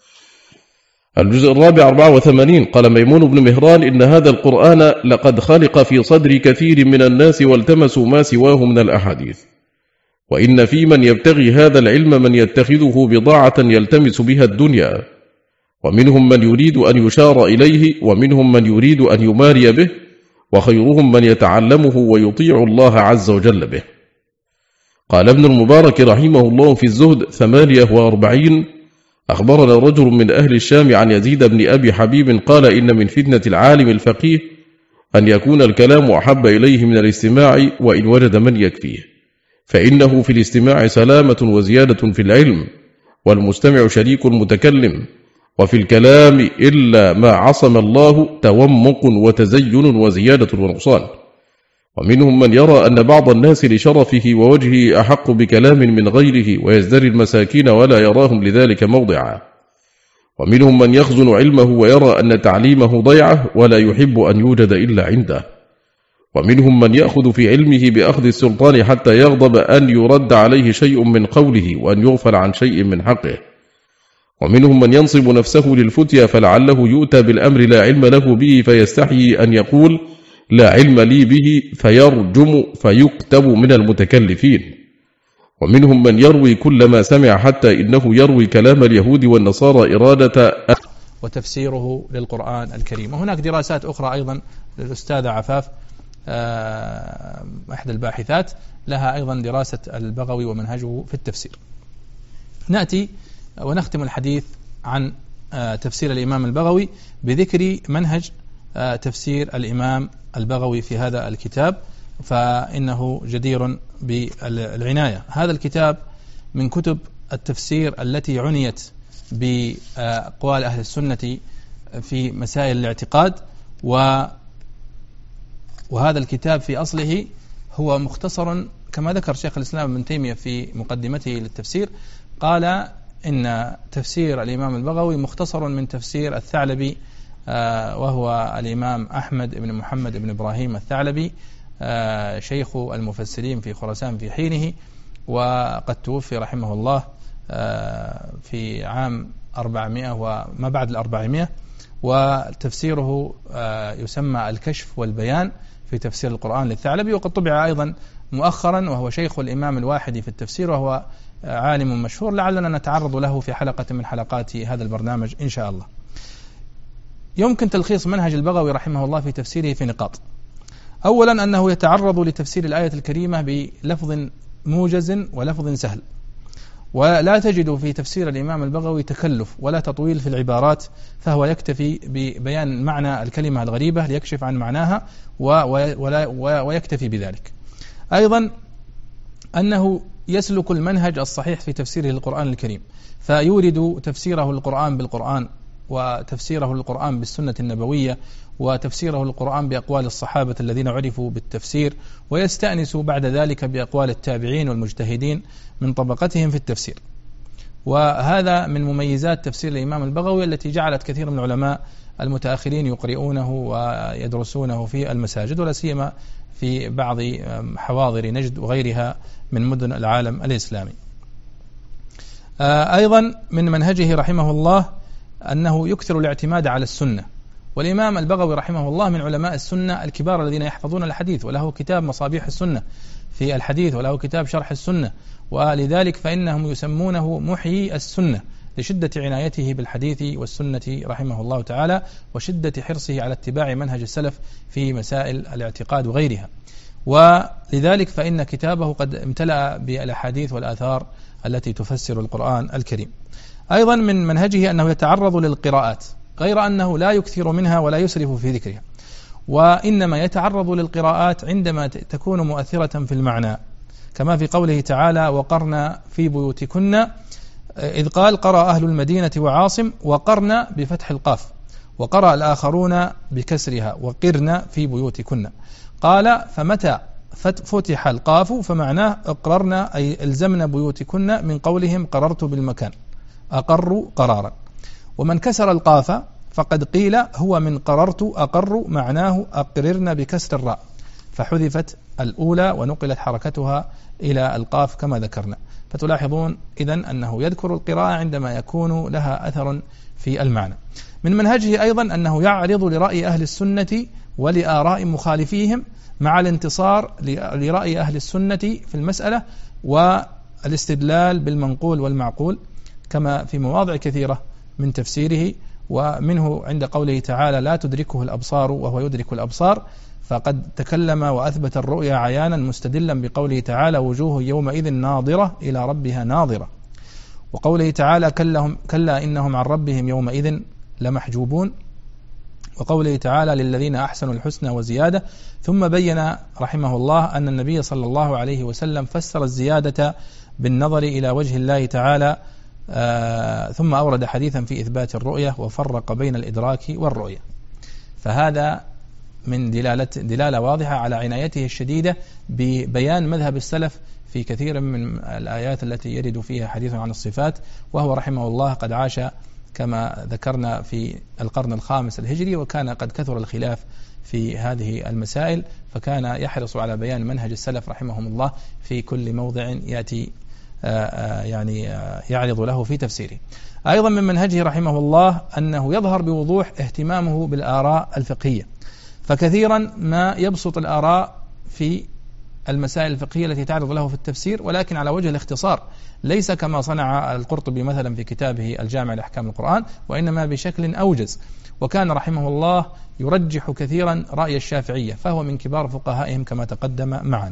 الجزء 84 قال ميمون بن مهران: إن هذا القرآن لقد خلق في صدر كثير من الناس والتمسوا ما سواه من الأحاديث، وإن في من يبتغي هذا العلم من يتخذه بضاعة يلتمس بها الدنيا، ومنهم من يريد أن يشار إليه، ومنهم من يريد أن يماري به، وخيرهم من يتعلمه ويطيع الله عز وجل به. قال ابن المبارك رحمه الله في الزهد 48: أخبرنا رجل من أهل الشام عن يزيد بن أبي حبيب قال: إن من فتنة العالم الفقيه أن يكون الكلام أحب إليه من الاستماع وإن وجد من يكفيه، فإنه في الاستماع سلامة وزيادة في العلم، والمستمع شريك المتكلم، وفي الكلام إلا ما عصم الله تومق وتزين وزيادة ونقصان. ومنهم من يرى أن بعض الناس لشرفه ووجهه أحق بكلام من غيره ويزدري المساكين ولا يراهم لذلك موضعا. ومنهم من يخزن علمه ويرى أن تعليمه ضيعه ولا يحب أن يوجد إلا عنده. ومنهم من يأخذ في علمه بأخذ السلطان حتى يغضب أن يرد عليه شيء من قوله وأن يغفل عن شيء من حقه. ومنهم من ينصب نفسه للفتيا فلعله يؤتى بالأمر لا علم له به فيستحيي أن يقول لا علم لي به فيرجم فيكتب من المتكلفين. ومنهم من يروي كل ما سمع حتى إنه يروي كلام اليهود والنصارى إرادة
وتفسيره للقرآن الكريم. وهناك دراسات أخرى أيضا للأستاذة عفاف أحد الباحثات لها أيضا دراسة البغوي ومنهجه في التفسير. نأتي ونختم الحديث عن تفسير الإمام البغوي بذكر منهج تفسير الإمام البغوي في هذا الكتاب، فإنه جدير بالعناية. هذا الكتاب من كتب التفسير التي عنيت بأقوال أهل السنة في مسائل الاعتقاد، وهذا الكتاب في أصله هو مختصر كما ذكر شيخ الإسلام ابن تيمية في مقدمته للتفسير، قال إن تفسير الإمام البغوي مختصر من تفسير الثعلبي، وهو الإمام أحمد بن محمد بن إبراهيم الثعلبي شيخ المفسرين في خراسان في حينه، وقد توفي رحمه الله في عام 400 وما بعد 400. وتفسيره يسمى الكشف والبيان في تفسير القرآن للثعلبي، وقد طبع أيضا مؤخرا، وهو شيخ الإمام الواحدي في التفسير، وهو عالم مشهور لعلنا نتعرض له في حلقة من حلقات هذا البرنامج إن شاء الله. يمكن تلخيص منهج البغوي رحمه الله في تفسيره في نقاط. أولا أنه يتعرض لتفسير الآية الكريمة بلفظ موجز ولفظ سهل، ولا تجد في تفسير الإمام البغوي تكلف ولا تطويل في العبارات، فهو يكتفي ببيان معنى الكلمة الغريبة ليكشف عن معناها ويكتفي بذلك. أيضا أنه يسلك المنهج الصحيح في تفسيره للقرآن الكريم، فيورد تفسيره للقرآن بالقرآن، وتفسيره للقرآن بالسنة النبوية، وتفسيره للقرآن بأقوال الصحابة الذين عرفوا بالتفسير، ويستأنس بعد ذلك بأقوال التابعين والمجتهدين من طبقتهم في التفسير. وهذا من مميزات تفسير الإمام البغوي التي جعلت كثير من العلماء المتأخرين يقرؤونه ويدرسونه في المساجد، ولا سيما في بعض حواضر نجد وغيرها من مدن العالم الإسلامي. أيضا من منهجه رحمه الله أنه يكثر الاعتماد على السنة، والإمام البغوي رحمه الله من علماء السنة الكبار الذين يحفظون الحديث، وله كتاب مصابيح السنة في الحديث، وله كتاب شرح السنة، ولذلك فإنهم يسمونه محيي السنة لشدة عنايته بالحديث والسنة رحمه الله تعالى، وشدة حرصه على اتباع منهج السلف في مسائل الاعتقاد وغيرها. ولذلك فإن كتابه قد امتلأ بالأحاديث والآثار التي تفسر القرآن الكريم. أيضا من منهجه أنه يتعرض للقراءات، غير أنه لا يكثر منها ولا يسرف في ذكرها، وإنما يتعرض للقراءات عندما تكون مؤثرة في المعنى، كما في قوله تعالى وقرنا في بيوتكن، إذ قال قرأ أهل المدينة وعاصم وقرنا بفتح القاف، وقرأ الآخرون بكسرها وقرنا في بيوتكن. قال فمتى فتح القاف فمعناه اقررنا أي الزمنا بيوتكن، من قولهم قررت بالمكان، أقروا قرارا. ومن كسر القاف فقد قيل هو من قررت أقر، معناه أقررنا بكسر الراء، فحذفت الأولى ونقلت حركتها إلى القاف كما ذكرنا. فتلاحظون إذن أنه يذكر القراءة عندما يكون لها أثر في المعنى. من منهجه أيضا أنه يعرض لرأي أهل السنة ولآراء مخالفيهم مع الانتصار لرأي أهل السنة في المسألة والاستدلال بالمنقول والمعقول كما في مواضع كثيرة من تفسيره، ومنه عند قوله تعالى لا تدركه الأبصار وهو يدرك الأبصار، فقد تكلم وأثبت الرؤيا عيانا مستدلا بقوله تعالى وجوه يومئذ ناظرة إلى ربها ناظرة، وقوله تعالى كلا إنهم عن ربهم يومئذ لمحجوبون، وقوله تعالى للذين أحسنوا الحسنى وزيادة. ثم بين رحمه الله أن النبي صلى الله عليه وسلم فسر الزيادة بالنظر إلى وجه الله تعالى، ثم أورد حديثا في إثبات الرؤية وفرق بين الإدراك والرؤية. فهذا من دلالة واضحة على عنايته الشديدة ببيان مذهب السلف في كثير من الآيات التي يرد فيها حديث عن الصفات، وهو رحمه الله قد عاش كما ذكرنا في القرن الخامس الهجري، وكان قد كثر الخلاف في هذه المسائل، فكان يحرص على بيان منهج السلف رحمهم الله في كل موضع يأتي يعني يعرض له في تفسيره. أيضا من منهجه رحمه الله أنه يظهر بوضوح اهتمامه بالآراء الفقهية، فكثيرا ما يبسط الآراء في المسائل الفقهية التي تعرض له في التفسير، ولكن على وجه الاختصار، ليس كما صنع القرطبي مثلا في كتابه الجامع لأحكام القرآن، وإنما بشكل أوجز. وكان رحمه الله يرجح كثيرا رأي الشافعية، فهو من كبار فقهائهم كما تقدم معا.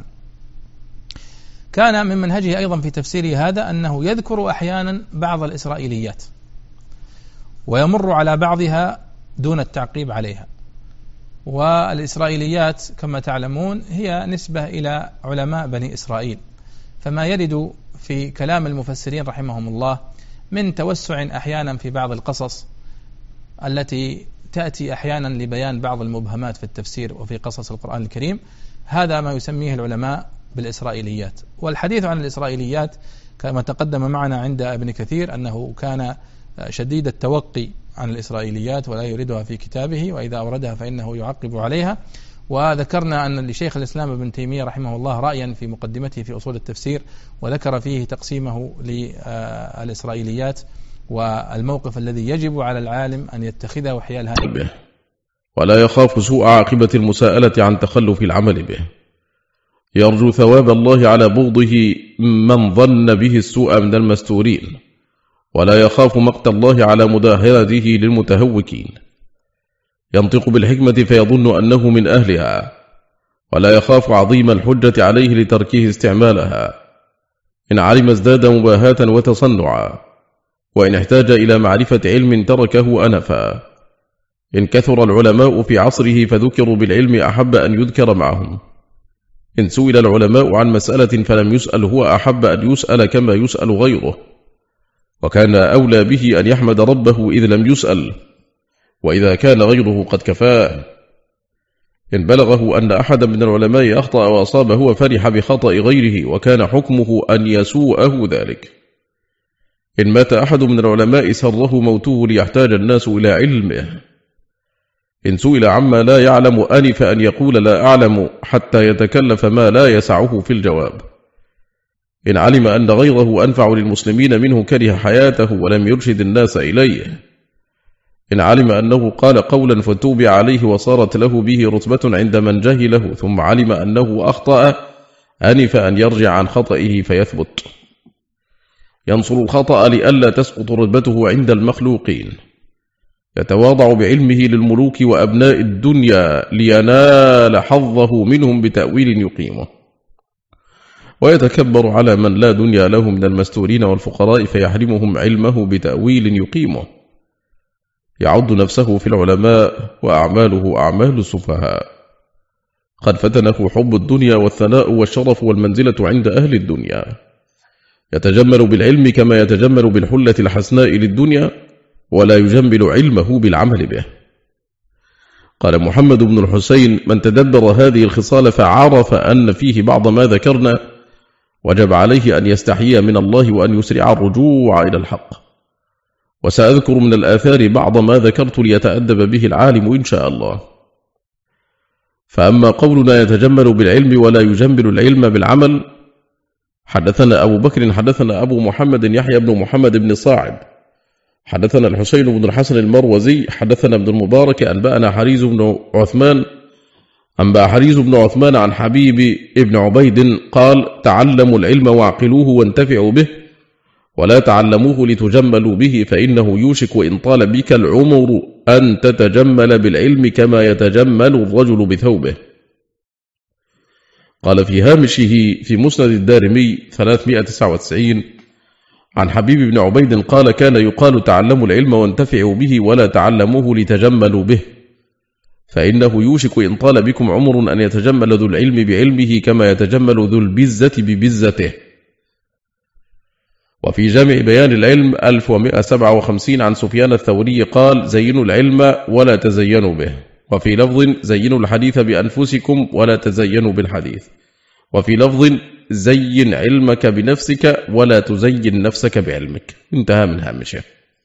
كان من منهجه أيضا في تفسيره هذا أنه يذكر أحيانا بعض الإسرائيليات ويمر على بعضها دون التعقيب عليها. والإسرائيليات كما تعلمون هي نسبة إلى علماء بني إسرائيل، فما يرد في كلام المفسرين رحمهم الله من توسع أحيانا في بعض القصص التي تأتي أحيانا لبيان بعض المبهمات في التفسير وفي قصص القرآن الكريم، هذا ما يسميه العلماء بالإسرائيليات. والحديث عن الإسرائيليات كما تقدم معنا عند ابن كثير أنه كان شديد التوقي عن الإسرائيليات ولا يريدها في كتابه، وإذا أوردها فإنه يعقب عليها. وذكرنا أن لشيخ الإسلام ابن تيمية رحمه الله رأيا في مقدمته في أصول التفسير، وذكر فيه تقسيمه للإسرائيليات والموقف الذي يجب على العالم أن يتخذه حيال هذا،
ولا يخاف سوء عاقبة المساءلة عن تخلف العمل به، يرجو ثواب الله على بغضه من ظن به السوء من المستورين، ولا يخاف مقت الله على مداهنته للمتهوكين، ينطق بالحكمة فيظن أنه من أهلها، ولا يخاف عظيم الحجة عليه لتركه استعمالها، إن علم ازداد مباهاة وتصنعا، وإن احتاج إلى معرفة علم تركه أنفا، إن كثر العلماء في عصره فذكروا بالعلم أحب أن يذكر معهم، إن سئل العلماء عن مسألة فلم يسأل هو أحب أن يسأل كما يسأل غيره، وكان أولى به أن يحمد ربه إذ لم يسأل، وإذا كان غيره قد كفاه، إن بلغه أن أحدا من العلماء أخطأ وأصاب هو فرح بخطأ غيره وكان حكمه أن يسوءه ذلك، إن مات أحد من العلماء سره موته ليحتاج الناس إلى علمه، إن سئل عما لا يعلم أنف أن يقول لا أعلم حتى يتكلف ما لا يسعه في الجواب، إن علم أن غيره أنفع للمسلمين منه كره حياته ولم يرشد الناس إليه، إن علم أنه قال قولا فتوبع عليه وصارت له به رتبة عند من جهله ثم علم أنه أخطأ أنف أن يرجع عن خطئه فيثبت، ينصر الخطأ لئلا تسقط رتبته عند المخلوقين، يتواضع بعلمه للملوك وأبناء الدنيا لينال حظه منهم بتأويل يقيمه، ويتكبر على من لا دنيا له من المستورين والفقراء فيحرمهم علمه بتأويل يقيمه، يعد نفسه في العلماء وأعماله أعمال السفهاء، قد فتنه حب الدنيا والثناء والشرف والمنزلة عند أهل الدنيا، يتجمل بالعلم كما يتجمل بالحلة الحسناء للدنيا ولا يجمل علمه بالعمل به. قال محمد بن الحسين من تدبر هذه الخصال فعرف أن فيه بعض ما ذكرنا وجب عليه أن يستحيي من الله وأن يسرع الرجوع إلى الحق، وسأذكر من الآثار بعض ما ذكرت ليتأدب به العالم إن شاء الله. فأما قولنا يتجمل بالعلم ولا يجمل العلم بالعمل، حدثنا أبو بكر حدثنا أبو محمد يحيى بن محمد بن صاعد حدثنا الحسين بن الحسن المروزي حدثنا ابن المبارك أنبأنا حريز بن عثمان أنبأ حريز بن عثمان عن حبيب ابن عبيد قال: تعلموا العلم واعقلوه وانتفعوا به، ولا تعلموه لتجملوا به، فإنه يوشك إن طال بك العمر أن تتجمل بالعلم كما يتجمل الرجل بثوبه. قال في هامشه في مسند الدارمي 399 عن حبيب بن عبيد قال: كان يقال تعلموا العلم وانتفعوا به ولا تعلموه لتجملوا به، فإنه يوشك إن طال بكم عمر أن يتجمل ذو العلم بعلمه كما يتجمل ذو البزة ببزته. وفي جامع بيان العلم 1157 عن سفيان الثوري قال: زينوا العلم ولا تزينوا به. وفي لفظ: زينوا الحديث بأنفسكم ولا تزينوا بالحديث. وفي لفظ: زين علمك بنفسك ولا تزين نفسك بعلمك. انتهى من هامشه.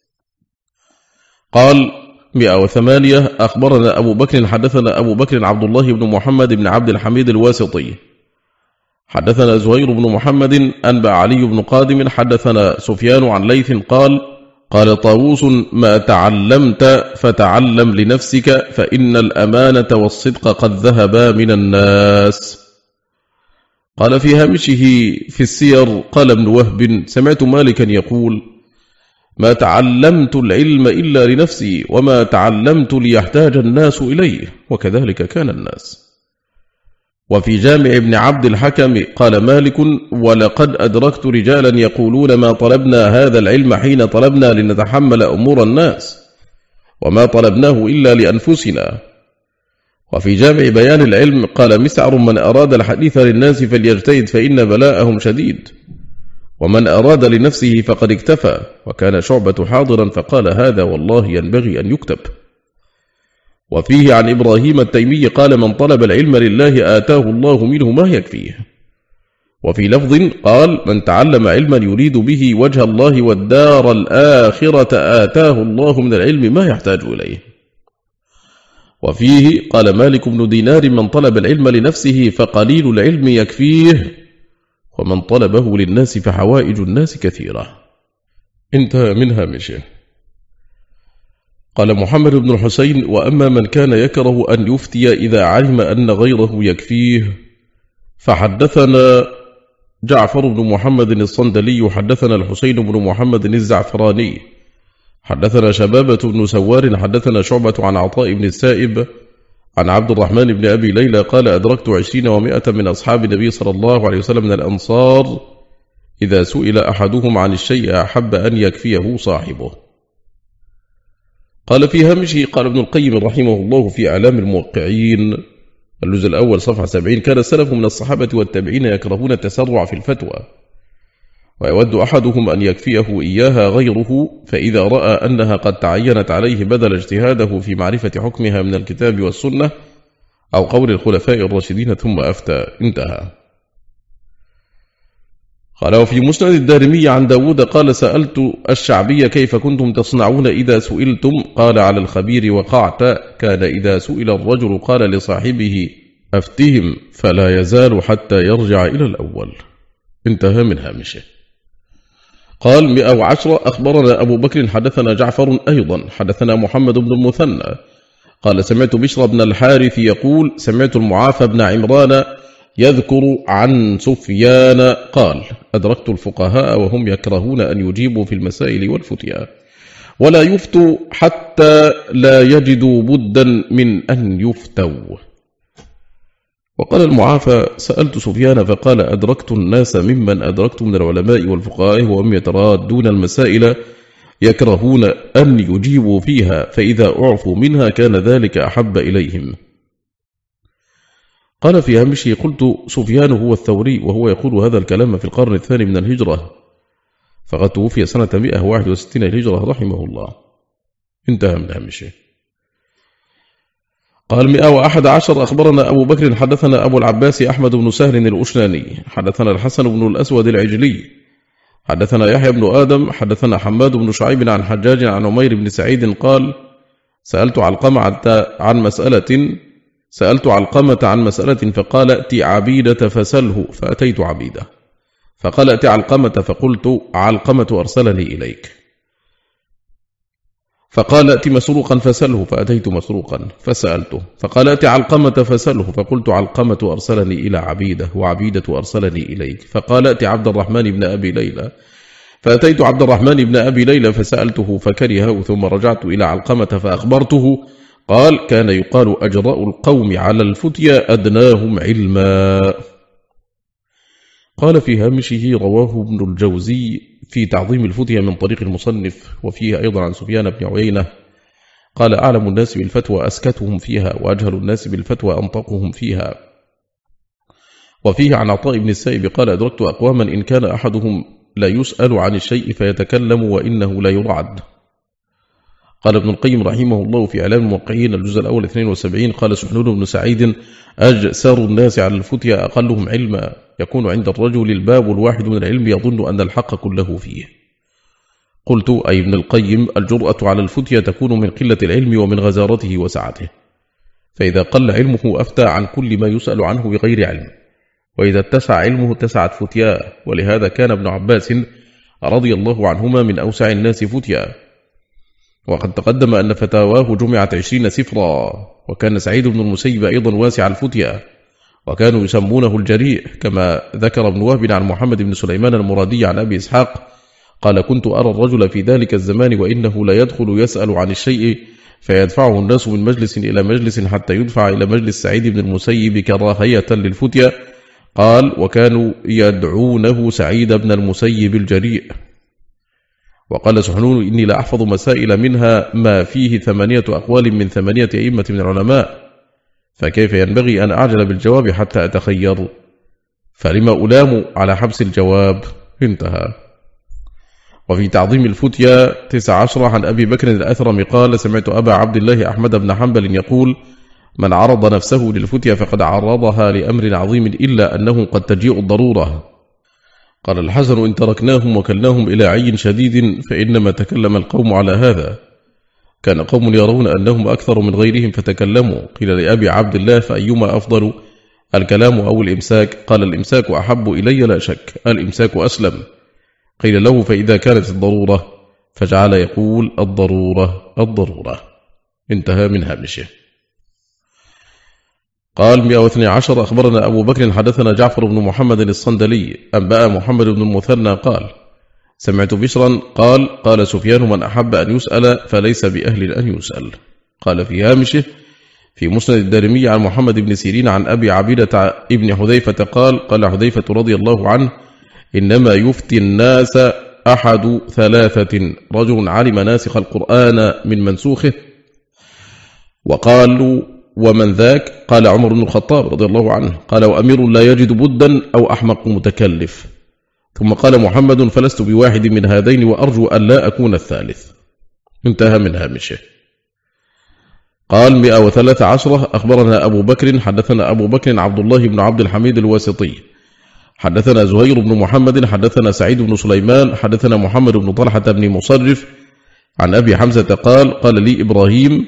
قال 108: أخبرنا أبو بكر حدثنا أبو بكر عبد الله بن محمد بن عبد الحميد الواسطي حدثنا زهير بن محمد أنبأ علي بن قادم حدثنا سفيان عن ليث قال: قال طاووس: ما تعلمت فتعلم لنفسك، فإن الأمانة والصدق قد ذهبا من الناس. قال في هامشه في السير قال ابن وهب: سمعت مالكا يقول: ما تعلمت العلم إلا لنفسي، وما تعلمت ليحتاج الناس إليه، وكذلك كان الناس. وفي جامع ابن عبد الحكم قال مالك: ولقد أدركت رجالا يقولون: ما طلبنا هذا العلم حين طلبنا لنتحمل أمور الناس، وما طلبناه إلا لأنفسنا. وفي جامع بيان العلم قال مسعر: من أراد الحديث للناس فليجتهد، فإن بلاءهم شديد، ومن أراد لنفسه فقد اكتفى. وكان شعبة حاضرا فقال: هذا والله ينبغي أن يكتب. وفيه عن إبراهيم التيمي قال: من طلب العلم لله آتاه الله منه ما يكفيه. وفي لفظ قال: من تعلم علما يريد به وجه الله والدار الآخرة آتاه الله من العلم ما يحتاج إليه. وفيه قال مالك بن دينار: من طلب العلم لنفسه فقليل العلم يكفيه، ومن طلبه للناس فحوائج الناس كثيرة. انتهى من هامشه. قال محمد بن الحسين: وأما من كان يكره أن يفتي إذا علم أن غيره يكفيه، فحدثنا جعفر بن محمد الصندلي حدثنا الحسين بن محمد الزعفراني حدثنا شبابة بن سوار حدثنا شعبة عن عطاء بن السائب عن عبد الرحمن بن أبي ليلى قال: أدركت 20 و100 من أصحاب النبي صلى الله عليه وسلم من الأنصار إذا سئل أحدهم عن الشيء أحب أن يكفيه صاحبه. قال في هامشه قال ابن القيم رحمه الله في أعلام الموقعين الجزء الأول صفحة 70: كان السلف من الصحابة والتابعين يكرهون التسرع في الفتوى، ويود أحدهم أن يكفيه إياها غيره، فإذا رأى أنها قد تعينت عليه بذل اجتهاده في معرفة حكمها من الكتاب والسنة أو قول الخلفاء الراشدين ثم أفتى. انتهى. قال وفي مسند الدارمي عن داود قال: سألت الشعبي: كيف كنتم تصنعون إذا سئلتم؟ قال: على الخبير وقعت. كان إذا سئل الرجل قال لصاحبه: أفتهم، فلا يزال حتى يرجع إلى الأول. انتهى من هامشه. قال 110: أخبرنا أبو بكر حدثنا جعفر أيضا حدثنا محمد بن المثنى قال: سمعت بشر بن الحارث يقول: سمعت المعافى بن عمران يذكر عن سفيان قال: أدركت الفقهاء وهم يكرهون أن يجيبوا في المسائل والفتيا، ولا يفتوا حتى لا يجدوا بدا من أن يفتوا. وقال المعافى: سألت سفيان فقال: أدركت الناس ممن أدركت من العلماء والفقهاء وهم يترادون المسائل يكرهون أن يجيبوا فيها، فإذا أعفوا منها كان ذلك أحب إليهم. قال في هامشه: قلت: سفيان هو الثوري، وهو يقول هذا الكلام في القرن الثاني من الهجرة، فقد توفي سنة 161 الهجرة رحمه الله. انتهى من هامشه. قال 111: أخبرنا أبو بكر حدثنا أبو العباس أحمد بن سهل الأشناني حدثنا الحسن بن الأسود العجلي حدثنا يحيى بن آدم حدثنا حماد بن شعيب عن حجاج عن عمير بن سعيد قال: سألت علقمة عن مسألة فقال: ائت عبيدة فسله، فأتيت عبيدة فقال: ائت علقمة، فقلت: علقمة أرسلني إليك. فقال ائت مسروقا فسأله، فأتيت مسروقا فسألته. فقال ائت علقمة فسأله، فقلت علقمة أرسلني إلى عبيدة، وعبيدة أرسلني إليك. فقال ائت عبد الرحمن بن أبي ليلى، فأتيت عبد الرحمن بن أبي ليلى فسألته فكرهه، ثم رجعت إلى علقمة فأخبرته. قال كان يقال أجرأ القوم على الفتيا أدناهم علما. قال في هامشه رواه ابن الجوزي في تعظيم الفتيا من طريق المصنف، وفيه أيضا عن سفيان بن عيينة قال أعلم الناس بالفتوى أسكتهم فيها، وأجهل الناس بالفتوى أنطقهم فيها. وفيه عن عطاء بن السائب قال أدركت أقواما إن كان أحدهم لا يسأل عن الشيء فيتكلم وإنه لا يرعد. قال ابن القيم رحمه الله في إعلام الموقعين الجزء الأول 72 قال سحنون بن سعيد أجسر الناس على الفتيا أقلهم علما، يكون عند الرجل الباب الواحد من العلم يظن أن الحق كله فيه. قلت أي ابن القيم الجرأة على الفتيا تكون من قلة العلم ومن غزارته وسعته، فإذا قل علمه أفتى عن كل ما يسأل عنه بغير علم، وإذا اتسع علمه اتسعت فتياه. ولهذا كان ابن عباس رضي الله عنهما من أوسع الناس فتيا، وقد تقدم أن فتاواه جمعت 20 سفرا. وكان سعيد بن المسيب أيضا واسع الفتيا، وكانوا يسمونه الجريء، كما ذكر ابن وهب عن محمد بن سليمان المرادي عن أبي إسحاق قال كنت أرى الرجل في ذلك الزمان وإنه لا يدخل يسأل عن الشيء فيدفعه الناس من مجلس إلى مجلس حتى يدفع إلى مجلس سعيد بن المسيب كراهية للفتيا. قال وكانوا يدعونه سعيد بن المسيب الجريء. وقال سحنون إني لأحفظ مسائل منها ما فيه 8 أقوال من 8 أئمة من العلماء، فكيف ينبغي أن أعجل بالجواب حتى أتخير، فلما ألام على حبس الجواب. انتهى. وفي تعظيم الفتيا 19 عن أبي بكر الأثرم قال سمعت أبا عبد الله أحمد بن حنبل يقول من عرض نفسه للفتيا فقد عرضها لأمر عظيم إلا أنه قد تجيء الضرورة. قال الحسن إن تركناهم وكلناهم إلى عي شديد فإنما تكلم القوم على هذا. كان قوم يرون أنهم أكثر من غيرهم فتكلموا. قيل لأبي عبد الله فأيما أفضل الكلام أو الإمساك؟ قال الإمساك أحب إلي لا شك، الإمساك أسلم. قيل له فإذا كانت الضرورة؟ فجعل يقول الضرورة الضرورة. انتهى من هامشه. قال 112 أخبرنا أبو بكر حدثنا جعفر بن محمد الصندلي أنبأ محمد بن المثنى قال سمعت بشرا قال سفيان من أحب أن يسأل فليس بأهل أن يسأل. قال في هامشه في مسند الدارمي عن محمد بن سيرين عن أبي عبيدة ابن حذيفة قال حذيفة رضي الله عنه إنما يفتي الناس أحد 3: رجل علم ناسخ القرآن من منسوخه. وقالوا ومن ذاك؟ قال عمر بن الخطاب رضي الله عنه. قال وأمير لا يجد بدا أو أحمق متكلف. ثم قال محمد فلست بواحد من هذين وأرجو أن لا أكون الثالث. انتهى من هامشه. قال 113 أخبرنا أبو بكر حدثنا أبو بكر عبد الله بن عبد الحميد الواسطي حدثنا زهير بن محمد حدثنا سعيد بن سليمان حدثنا محمد بن طلحة بن مصرف عن أبي حمزة قال لي إبراهيم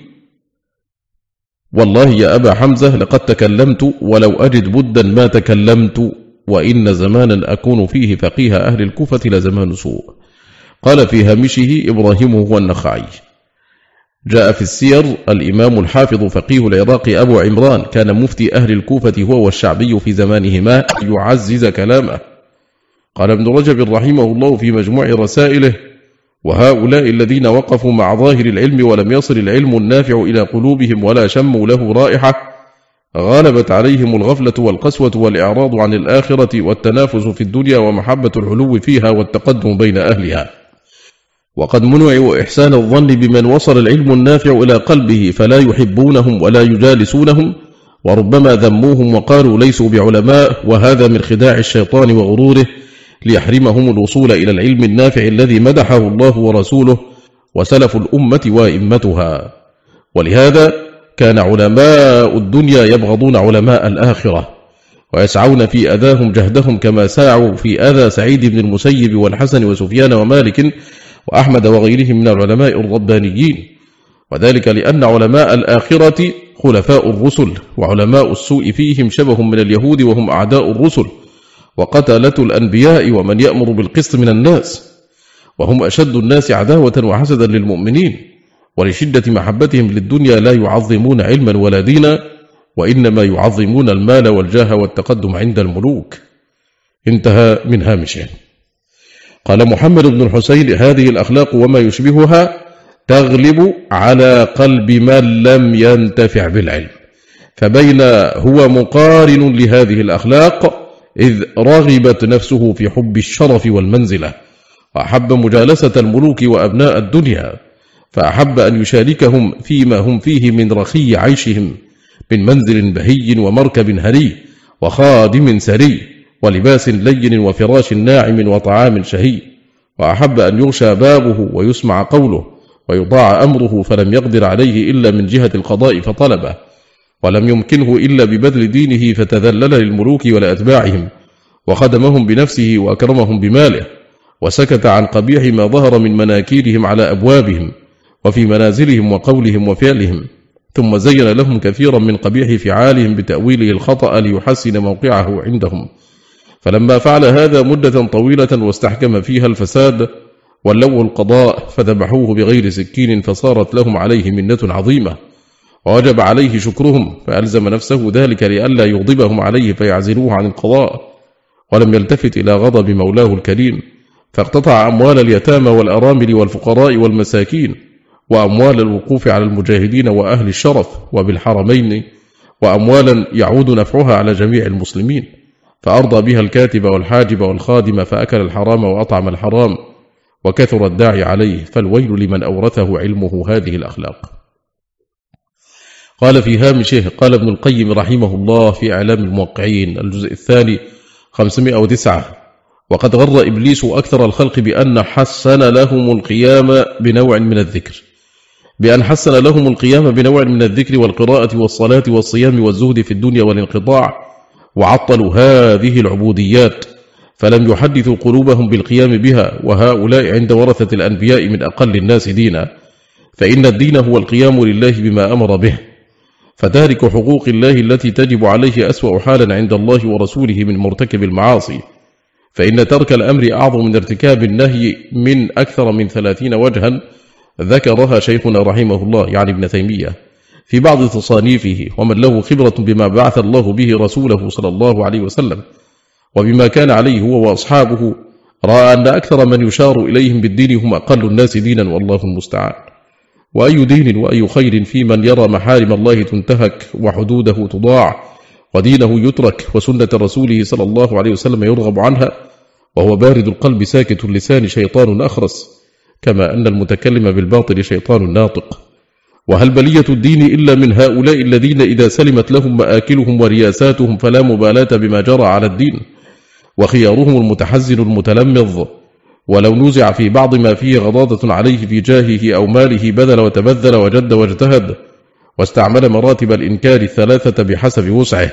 والله يا أبا حمزة لقد تكلمت ولو أجد بدا ما تكلمت، وإن زمانا أكون فيه فقيه أهل الكوفة لزمان سوء. قال في هامشه إبراهيم هو النخعي. جاء في السير الإمام الحافظ فقيه العراق أبو عمران كان مفتي أهل الكوفة هو والشعبي في زمانهما يعزز كلامه. قال ابن رجب رحمه الله في مجموع رسائله وهؤلاء الذين وقفوا مع ظاهر العلم ولم يصل العلم النافع إلى قلوبهم ولا شموا له رائحة غلبت عليهم الغفلة والقسوة والإعراض عن الآخرة والتنافس في الدنيا ومحبة العلو فيها والتقدم بين أهلها. وقد منعوا إحسان الظن بمن وصل العلم النافع إلى قلبه فلا يحبونهم ولا يجالسونهم، وربما ذموهم وقالوا ليسوا بعلماء، وهذا من خداع الشيطان وغروره ليحرمهم الوصول إلى العلم النافع الذي مدحه الله ورسوله وسلف الأمة وإمتها. ولهذا كان علماء الدنيا يبغضون علماء الآخرة ويسعون في أذاهم جهدهم كما ساعوا في أذى سعيد بن المسيب والحسن وسفيان ومالك وأحمد وغيرهم من العلماء الربانيين، وذلك لأن علماء الآخرة خلفاء الرسل، وعلماء السوء فيهم شبه من اليهود وهم أعداء الرسل وقتلة الأنبياء ومن يأمر بالقسط من الناس، وهم أشد الناس عداوة وحسدا للمؤمنين، ولشدة محبتهم للدنيا لا يعظمون علما ولا دينا، وإنما يعظمون المال والجاه والتقدم عند الملوك. انتهى من هامشه. قال محمد بن الحسين: هذه الأخلاق وما يشبهها تغلب على قلب من لم ينتفع بالعلم، فبين هو مقارن لهذه الأخلاق إذ رغبت نفسه في حب الشرف والمنزلة، وأحب مجالسة الملوك وأبناء الدنيا، فأحب أن يشاركهم فيما هم فيه من رخي عيشهم، من منزل بهي ومركب هني وخادم سري ولباس لين وفراش ناعم وطعام شهي، وأحب أن يغشى بابه ويسمع قوله ويطاع أمره، فلم يقدر عليه إلا من جهة القضاء فطلبه، ولم يمكنه إلا ببذل دينه فتذلل للملوك ولأتباعهم، وخدمهم بنفسه وأكرمهم بماله، وسكت عن قبيح ما ظهر من مناكيرهم على أبوابهم وفي منازلهم وقولهم وفعلهم، ثم زين لهم كثيرا من قبيح فعالهم بتأويله الخطأ ليحسن موقعه عندهم. فلما فعل هذا مدة طويلة واستحكم فيها الفساد ولوه القضاء فذبحوه بغير سكين، فصارت لهم عليه منة عظيمة، ووجب عليه شكرهم، فألزم نفسه ذلك لئلا يغضبهم عليه فيعزلوه عن القضاء، ولم يلتفت إلى غضب مولاه الكريم، فاقتطع أموال اليتامى والأرامل والفقراء والمساكين، وأموال الوقوف على المجاهدين وأهل الشرف وبالحرمين، وأموالا يعود نفعها على جميع المسلمين، فأرضى بها الكاتب والحاجب والخادم، فأكل الحرام وأطعم الحرام، وكثر الداعي عليه، فالويل لمن أورثه علمه هذه الأخلاق. قال في هامشه: قال ابن القيم رحمه الله في إعلام الموقعين الجزء الثاني 509: وقد غر إبليس أكثر الخلق بأن حسن لهم القيام بنوع من الذكر والقراءة والصلاة والصيام والزهد في الدنيا والانقطاع، وعطلوا هذه العبوديات، فلم يحدثوا قلوبهم بالقيام بها، وهؤلاء عند ورثة الأنبياء من أقل الناس دينا، فإن الدين هو القيام لله بما أمر به، فتارك حقوق الله التي تجب عليه أسوأ حالا عند الله ورسوله من مرتكب المعاصي، فإن ترك الأمر أعظم من ارتكاب النهي من أكثر من 30 وجها ذكرها شيخنا رحمه الله يعني ابن تيمية في بعض تصانيفه، ومن له خبرة بما بعث الله به رسوله صلى الله عليه وسلم وبما كان عليه هو وأصحابه رأى أن أكثر من يشار إليهم بالدين هم أقل الناس دينا، والله المستعان. وأي دين وأي خير في من يرى محارم الله تنتهك وحدوده تضاع ودينه يترك وسنة رسوله صلى الله عليه وسلم يرغب عنها، وهو بارد القلب ساكت اللسان شيطان أخرس، كما أن المتكلم بالباطل شيطان ناطق. وهل بلية الدين إلا من هؤلاء الذين إذا سلمت لهم مآكلهم ورياساتهم فلا مبالاة بما جرى على الدين، وخيارهم المتحزن المتلمذ، ولو نزع في بعض ما فيه غضاضة عليه في جاهه أو ماله بذل وتبذل وجد واجتهد، واستعمل مراتب الإنكار الثلاثة بحسب وسعه.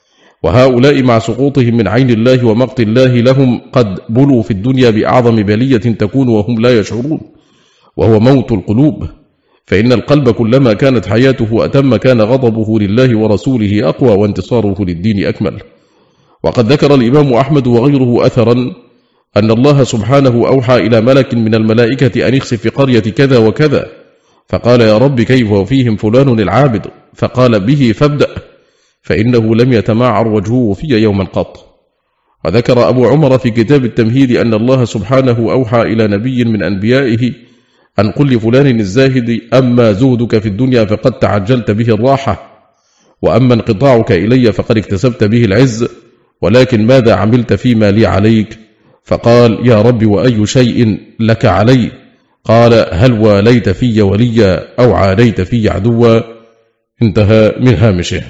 وهؤلاء مع سقوطهم من عين الله ومقت الله لهم قد بلوا في الدنيا بأعظم بلية تكون وهم لا يشعرون، وهو موت القلوب، فإن القلب كلما كانت حياته أتم كان غضبه لله ورسوله أقوى وانتصاره للدين أكمل. وقد ذكر الإمام أحمد وغيره أثرا أن الله سبحانه أوحى إلى ملك من الملائكة أن يخسف في قرية كذا وكذا، فقال: يا رب كيف وفيهم فلان العابد؟ فقال: به فابدأ، فإنه لم يتماعر وجهه في يوما قط. وذكر أبو عمر في كتاب التمهيد أن الله سبحانه أوحى إلى نبي من أنبيائه أن قل لفلان الزاهد: أما زهدك في الدنيا فقد تعجلت به الراحة، وأما انقطاعك إلي فقد اكتسبت به العز، ولكن ماذا عملت فيما لي عليك؟ فقال: يا رب وأي شيء لك علي؟ قال: هل واليت في وليا أو عاديت في عدوا؟ انتهى من هامشه.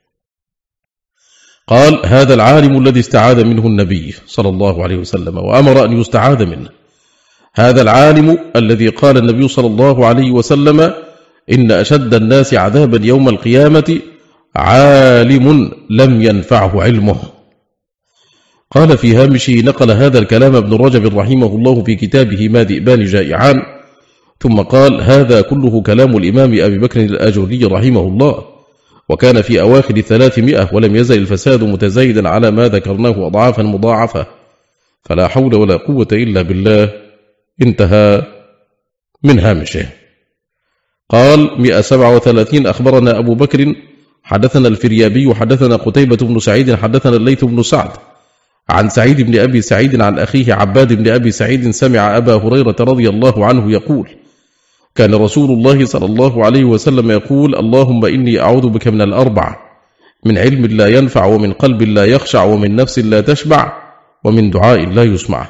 قال: هذا العالم الذي استعاذ منه النبي صلى الله عليه وسلم وأمر أن يستعاذ منه، هذا العالم الذي قال النبي صلى الله عليه وسلم: إن أشد الناس عذابا يوم القيامة عالم لم ينفعه علمه. قال في هامشه: نقل هذا الكلام ابن رجب رحمه الله في كتابه ما ذئبان جائعان، ثم قال: هذا كله كلام الإمام أبي بكر الآجري رحمه الله، وكان في أواخر 300، ولم يزل الفساد متزايدا على ما ذكرناه أضعافا مضاعفة، فلا حول ولا قوة إلا بالله. انتهى من هامشه. قال 137 أخبرنا أبو بكر حدثنا الفريابي حدثنا قتيبة بن سعيد حدثنا الليث بن سعد عن سعيد بن أبي سعيد عن أخيه عباد بن أبي سعيد سمع أبا هريرة رضي الله عنه يقول كان رسول الله صلى الله عليه وسلم يقول اللهم إني أعوذ بك من الأربع من علم لا ينفع ومن قلب لا يخشع ومن نفس لا تشبع ومن دعاء لا يسمع.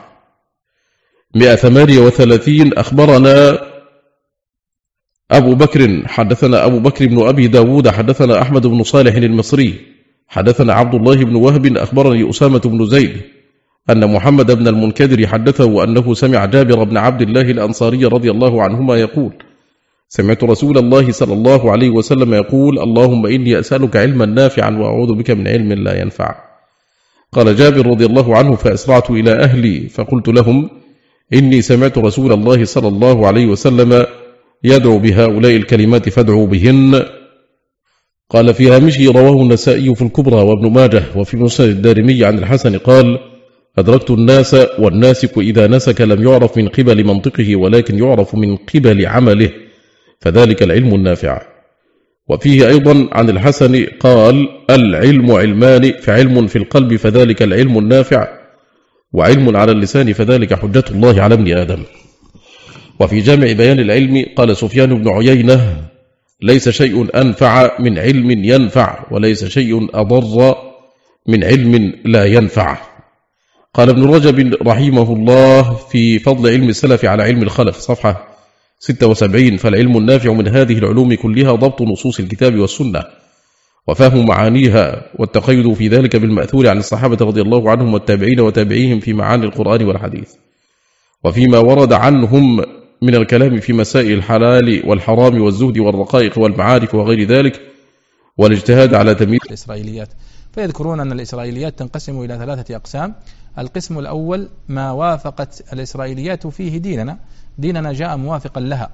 138 أخبرنا أبو بكر حدثنا أبو بكر بن أبي داود حدثنا أحمد بن صالح المصري حدثنا عبد الله بن وهب أخبرني أسامة بن زيد أن محمد بن المنكدر حدثه أنه سمع جابر بن عبد الله الأنصاري رضي الله عنهما يقول سمعت رسول الله صلى الله عليه وسلم يقول اللهم إني أسألك علما نافعا وأعوذ بك من علم لا ينفع. قال جابر رضي الله عنه فأسرعت إلى أهلي فقلت لهم إني سمعت رسول الله صلى الله عليه وسلم يدعو بهؤلاء الكلمات فادعوا بهن. قال في هامشه رواه النسائي في الكبرى وابن ماجه وفي مسند الدارمي عن الحسن قال أدركت الناس والناسك إذا نسك لم يعرف من قبل منطقه ولكن يعرف من قبل عمله فذلك العلم النافع. وفيه أيضا عن الحسن قال العلم علمان فعلم في القلب فذلك العلم النافع وعلم على اللسان فذلك حجة الله على ابن آدم. وفي جامع بيان العلم قال سفيان بن عيينة ليس شيء أنفع من علم ينفع وليس شيء أضر من علم لا ينفع. قال ابن رجب رحمه الله في فضل علم السلف على علم الخلف صفحة 76 فالعلم النافع من هذه العلوم كلها ضبط نصوص الكتاب والسنة وفهم معانيها والتقيد في ذلك بالمأثور عن الصحابة رضي الله عنهم والتابعين وتابعيهم في معاني القرآن والحديث وفيما ورد عنهم من الكلام في مسائل الحلال والحرام والزهد والرقائق والمعارف وغير ذلك والاجتهاد على تمييز
الإسرائيليات. فيذكرون أن الإسرائيليات تنقسم إلى 3 أقسام. القسم الأول ما وافقت الإسرائيليات فيه ديننا جاء موافقا لها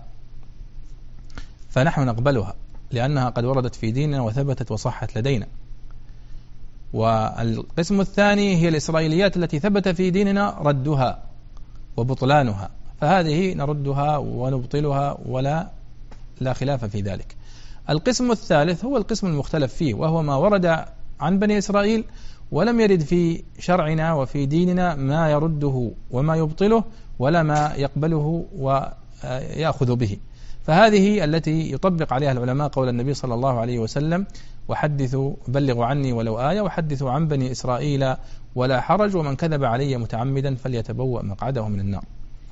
فنحن نقبلها لأنها قد وردت في ديننا وثبتت وصحت لدينا. والقسم الثاني هي الإسرائيليات التي ثبت في ديننا ردها وبطلانها فهذه نردها ونبطلها لا خلاف في ذلك. القسم الثالث هو القسم المختلف فيه وهو ما ورد عن بني إسرائيل ولم يرد في شرعنا وفي ديننا ما يرده وما يبطله ولا ما يقبله ويأخذ به. فهذه التي يطبق عليها العلماء قول النبي صلى الله عليه وسلم وحدثوا بلغوا عني ولو آية وحدثوا عن بني إسرائيل ولا حرج ومن كذب علي متعمدا فليتبوأ مقعده من النار.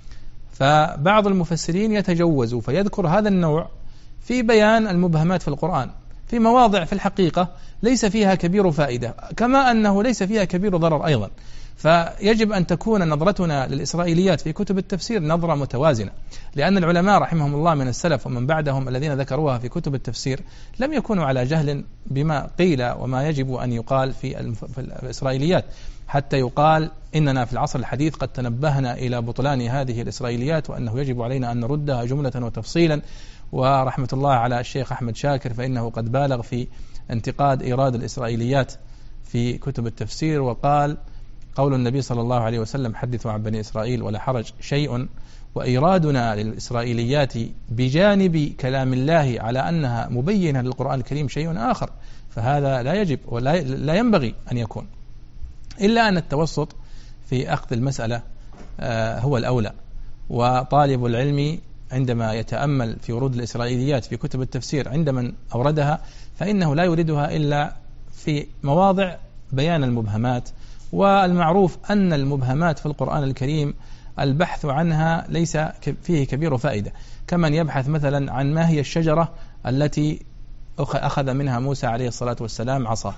فبعض المفسرين يتجوز فيذكر هذا النوع في بيان المبهمات في القرآن في مواضع في الحقيقة ليس فيها كبير فائدة كما أنه ليس فيها كبير ضرر أيضا. فيجب أن تكون نظرتنا للإسرائيليات في كتب التفسير نظرة متوازنة لأن العلماء رحمهم الله من السلف ومن بعدهم الذين ذكروها في كتب التفسير لم يكونوا على جهل بما قيل وما يجب أن يقال في الإسرائيليات حتى يقال إننا في العصر الحديث قد تنبهنا إلى بطلان هذه الإسرائيليات وأنه يجب علينا أن نردها جملة وتفصيلا. ورحمة الله على الشيخ أحمد شاكر فإنه قد بالغ في انتقاد إيراد الإسرائيليات في كتب التفسير وقال قول النبي صلى الله عليه وسلم حدثوا عن بني إسرائيل ولا حرج شيء وإيرادنا للإسرائيليات بجانب كلام الله على أنها مبينة للقرآن الكريم شيء آخر. فهذا لا يجب ولا لا ينبغي أن يكون إلا أن التوسط في أخذ المسألة هو الأولى. وطالب العلم عندما يتأمل في ورود الإسرائيليات في كتب التفسير عندما أوردها فإنه لا يريدها إلا في مواضع بيان المبهمات. والمعروف أن المبهمات في القرآن الكريم البحث عنها ليس فيه كبير فائدة كمن يبحث مثلا عن ما هي الشجرة التي أخذ منها موسى عليه الصلاة والسلام عصا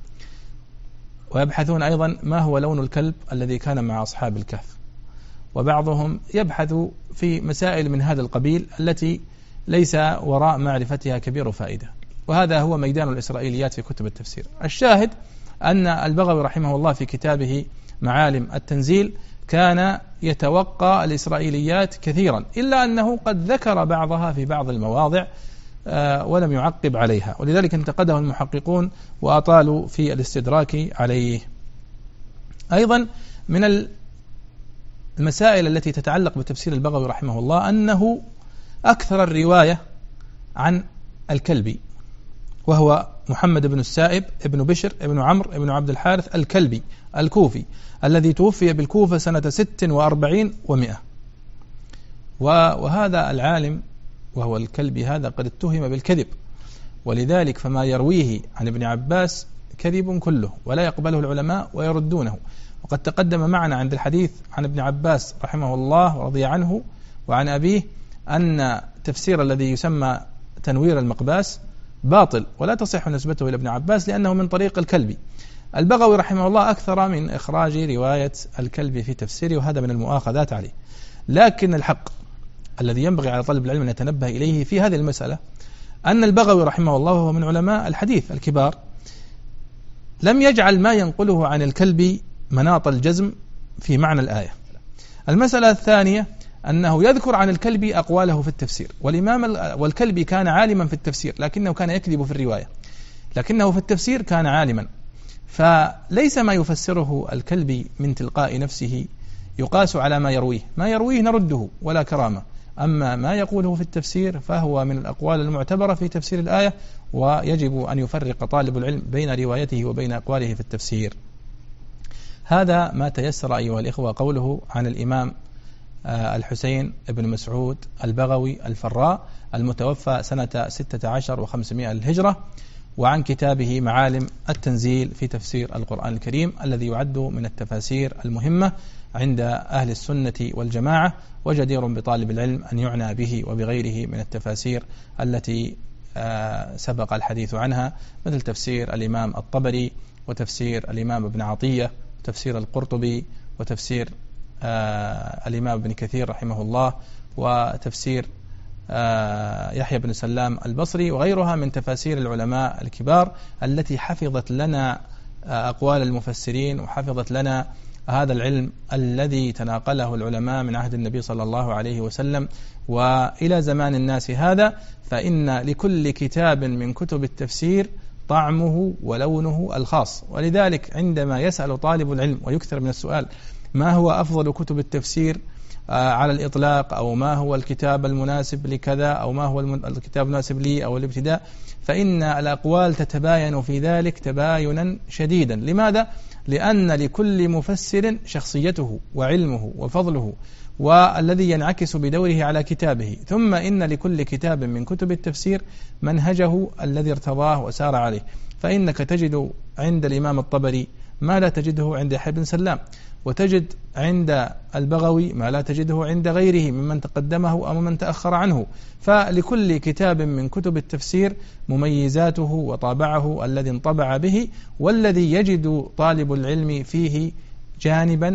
ويبحثون أيضا ما هو لون الكلب الذي كان مع أصحاب الكهف. وبعضهم يبحث في مسائل من هذا القبيل التي ليس وراء معرفتها كبير فائدة. وهذا هو ميدان الإسرائيليات في كتب التفسير. الشاهد أن البغوي رحمه الله في كتابه معالم التنزيل كان يتوقع الإسرائيليات كثيرا إلا أنه قد ذكر بعضها في بعض المواضع ولم يعقب عليها ولذلك انتقده المحققون وأطالوا في الاستدراك عليه. أيضا من المسائل التي تتعلق بتفسير البغوي رحمه الله أنه أكثر الرواية عن الكلبي، وهو محمد بن السائب ابن بشر ابن عمرو ابن عبد الحارث الكلبي الكوفي، الذي توفي بالكوفة سنة 46 و100. وهذا العالم وهو الكلبي هذا قد اتهم بالكذب، ولذلك فما يرويه عن ابن عباس كذب كله ولا يقبله العلماء ويردونه. وقد تقدم معنا عند الحديث عن ابن عباس رحمه الله ورضي عنه وعن أبيه أن تفسير الذي يسمى تنوير المقباس باطل ولا تصح نسبته إلى ابن عباس لأنه من طريق الكلبي. البغوي رحمه الله أكثر من إخراج رواية الكلبي في تفسيره، وهذا من المؤاخذات عليه. لكن الحق الذي ينبغي على طالب العلم أن يتنبه إليه في هذه المسألة أن البغوي رحمه الله وهو من علماء الحديث الكبار لم يجعل ما ينقله عن الكلبي مناط الجزم في معنى الآية. المسألة الثانية أنه يذكر عن الكلبي أقواله في التفسير، والكلبي كان عالما في التفسير لكنه كان يكذب في الرواية، لكنه في التفسير كان عالما، فليس ما يفسره الكلبي من تلقاء نفسه يقاس على ما يرويه. ما يرويه نرده ولا كرامة، أما ما يقوله في التفسير فهو من الأقوال المعتبرة في تفسير الآية، ويجب أن يفرق طالب العلم بين روايته وبين أقواله في التفسير. هذا ما تيسر أيها الإخوة قوله عن الإمام الحسين بن مسعود البغوي الفراء المتوفى سنة 16 و500 للهجرة، وعن كتابه معالم التنزيل في تفسير القرآن الكريم الذي يعد من التفاسير المهمة عند أهل السنة والجماعة، وجدير بطالب العلم أن يعنى به وبغيره من التفاسير التي سبق الحديث عنها، مثل تفسير الإمام الطبري وتفسير الإمام ابن عطية وتفسير القرطبي وتفسير الإمام ابن كثير رحمه الله وتفسير يحيى بن سلام البصري وغيرها من تفاسير العلماء الكبار التي حفظت لنا أقوال المفسرين وحفظت لنا هذا العلم الذي تناقله العلماء من عهد النبي صلى الله عليه وسلم وإلى زمان الناس هذا. فإن لكل كتاب من كتب التفسير طعمه ولونه الخاص، ولذلك عندما يسأل طالب العلم ويكثر من السؤال ما هو أفضل كتب التفسير على الإطلاق، أو ما هو الكتاب المناسب لكذا، أو ما هو الكتاب المناسب لي أو الابتداء، فإن الأقوال تتباين في ذلك تباينا شديدا. لماذا؟ لأن لكل مفسر شخصيته وعلمه وفضله والذي ينعكس بدوره على كتابه، ثم إن لكل كتاب من كتب التفسير منهجه الذي ارتضاه وسار عليه. فإنك تجد عند الإمام الطبري ما لا تجده عند يحيى بن سلام، وتجد عند البغوي ما لا تجده عند غيره ممن تقدمه أو من تأخر عنه. فلكل كتاب من كتب التفسير مميزاته وطابعه الذي انطبع به، والذي يجد طالب العلم فيه جانبا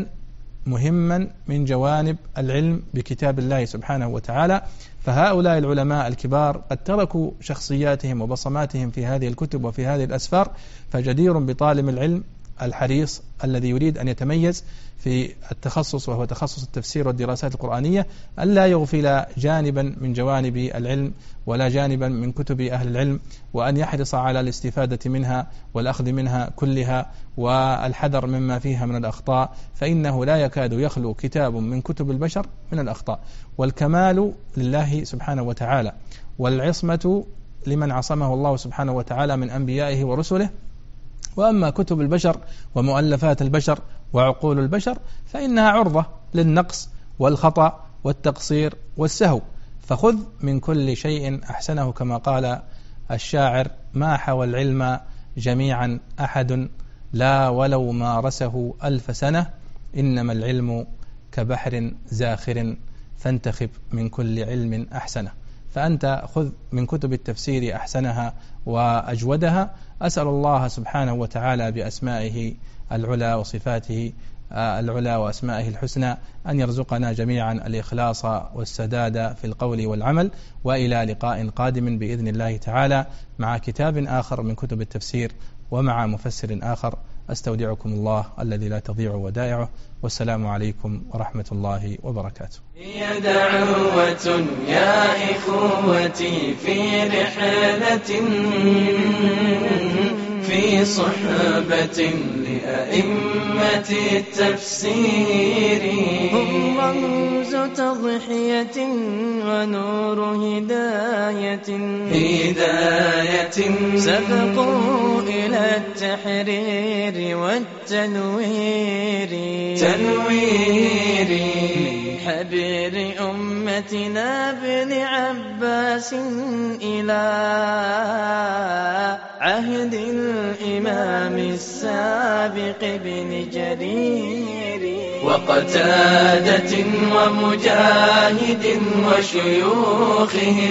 مهما من جوانب العلم بكتاب الله سبحانه وتعالى. فهؤلاء العلماء الكبار قد تركوا شخصياتهم وبصماتهم في هذه الكتب وفي هذه الأسفار، فجدير بطالب العلم الحريص الذي يريد أن يتميز في التخصص وهو تخصص التفسير والدراسات القرآنية أن لا يغفل جانبا من جوانب العلم ولا جانبا من كتب أهل العلم، وأن يحرص على الاستفادة منها والأخذ منها كلها والحذر مما فيها من الأخطاء، فإنه لا يكاد يخلو كتاب من كتب البشر من الأخطاء. والكمال لله سبحانه وتعالى، والعصمة لمن عصمه الله سبحانه وتعالى من أنبيائه ورسله. وأما كتب البشر ومؤلفات البشر وعقول البشر فإنها عرضة للنقص والخطأ والتقصير والسهو. فخذ من كل شيء أحسنه كما قال الشاعر: ما حوى العلم جميعا أحد لا ولو مارسه 1000 سنة، إنما العلم كبحر زاخر فانتخب من كل علم أحسنه. فأنت خذ من كتب التفسير أحسنها وأجودها. أسأل الله سبحانه وتعالى بأسمائه العلى وصفاته العلى وأسمائه الحسنى أن يرزقنا جميعا الإخلاص والسداد في القول والعمل، وإلى لقاء قادم بإذن الله تعالى مع كتاب آخر من كتب التفسير ومع مفسر آخر. أستودعكم الله الذي لا تضيع ودائعه، والسلام عليكم ورحمة الله وبركاته.
هي دعوة يا إخوتي في رحلة في صحبة لأئمة التفسير. هم رمز تضحية ونور هداية سبقوا إلى التحرير والتنوير من حبر أمتنا ابن عباس إلى عهد الإمام السابق بن جرير وقتادة ومجاهد وشيوخهم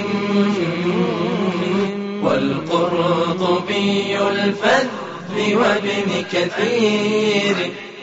والقرطبي الفذ وابن كثير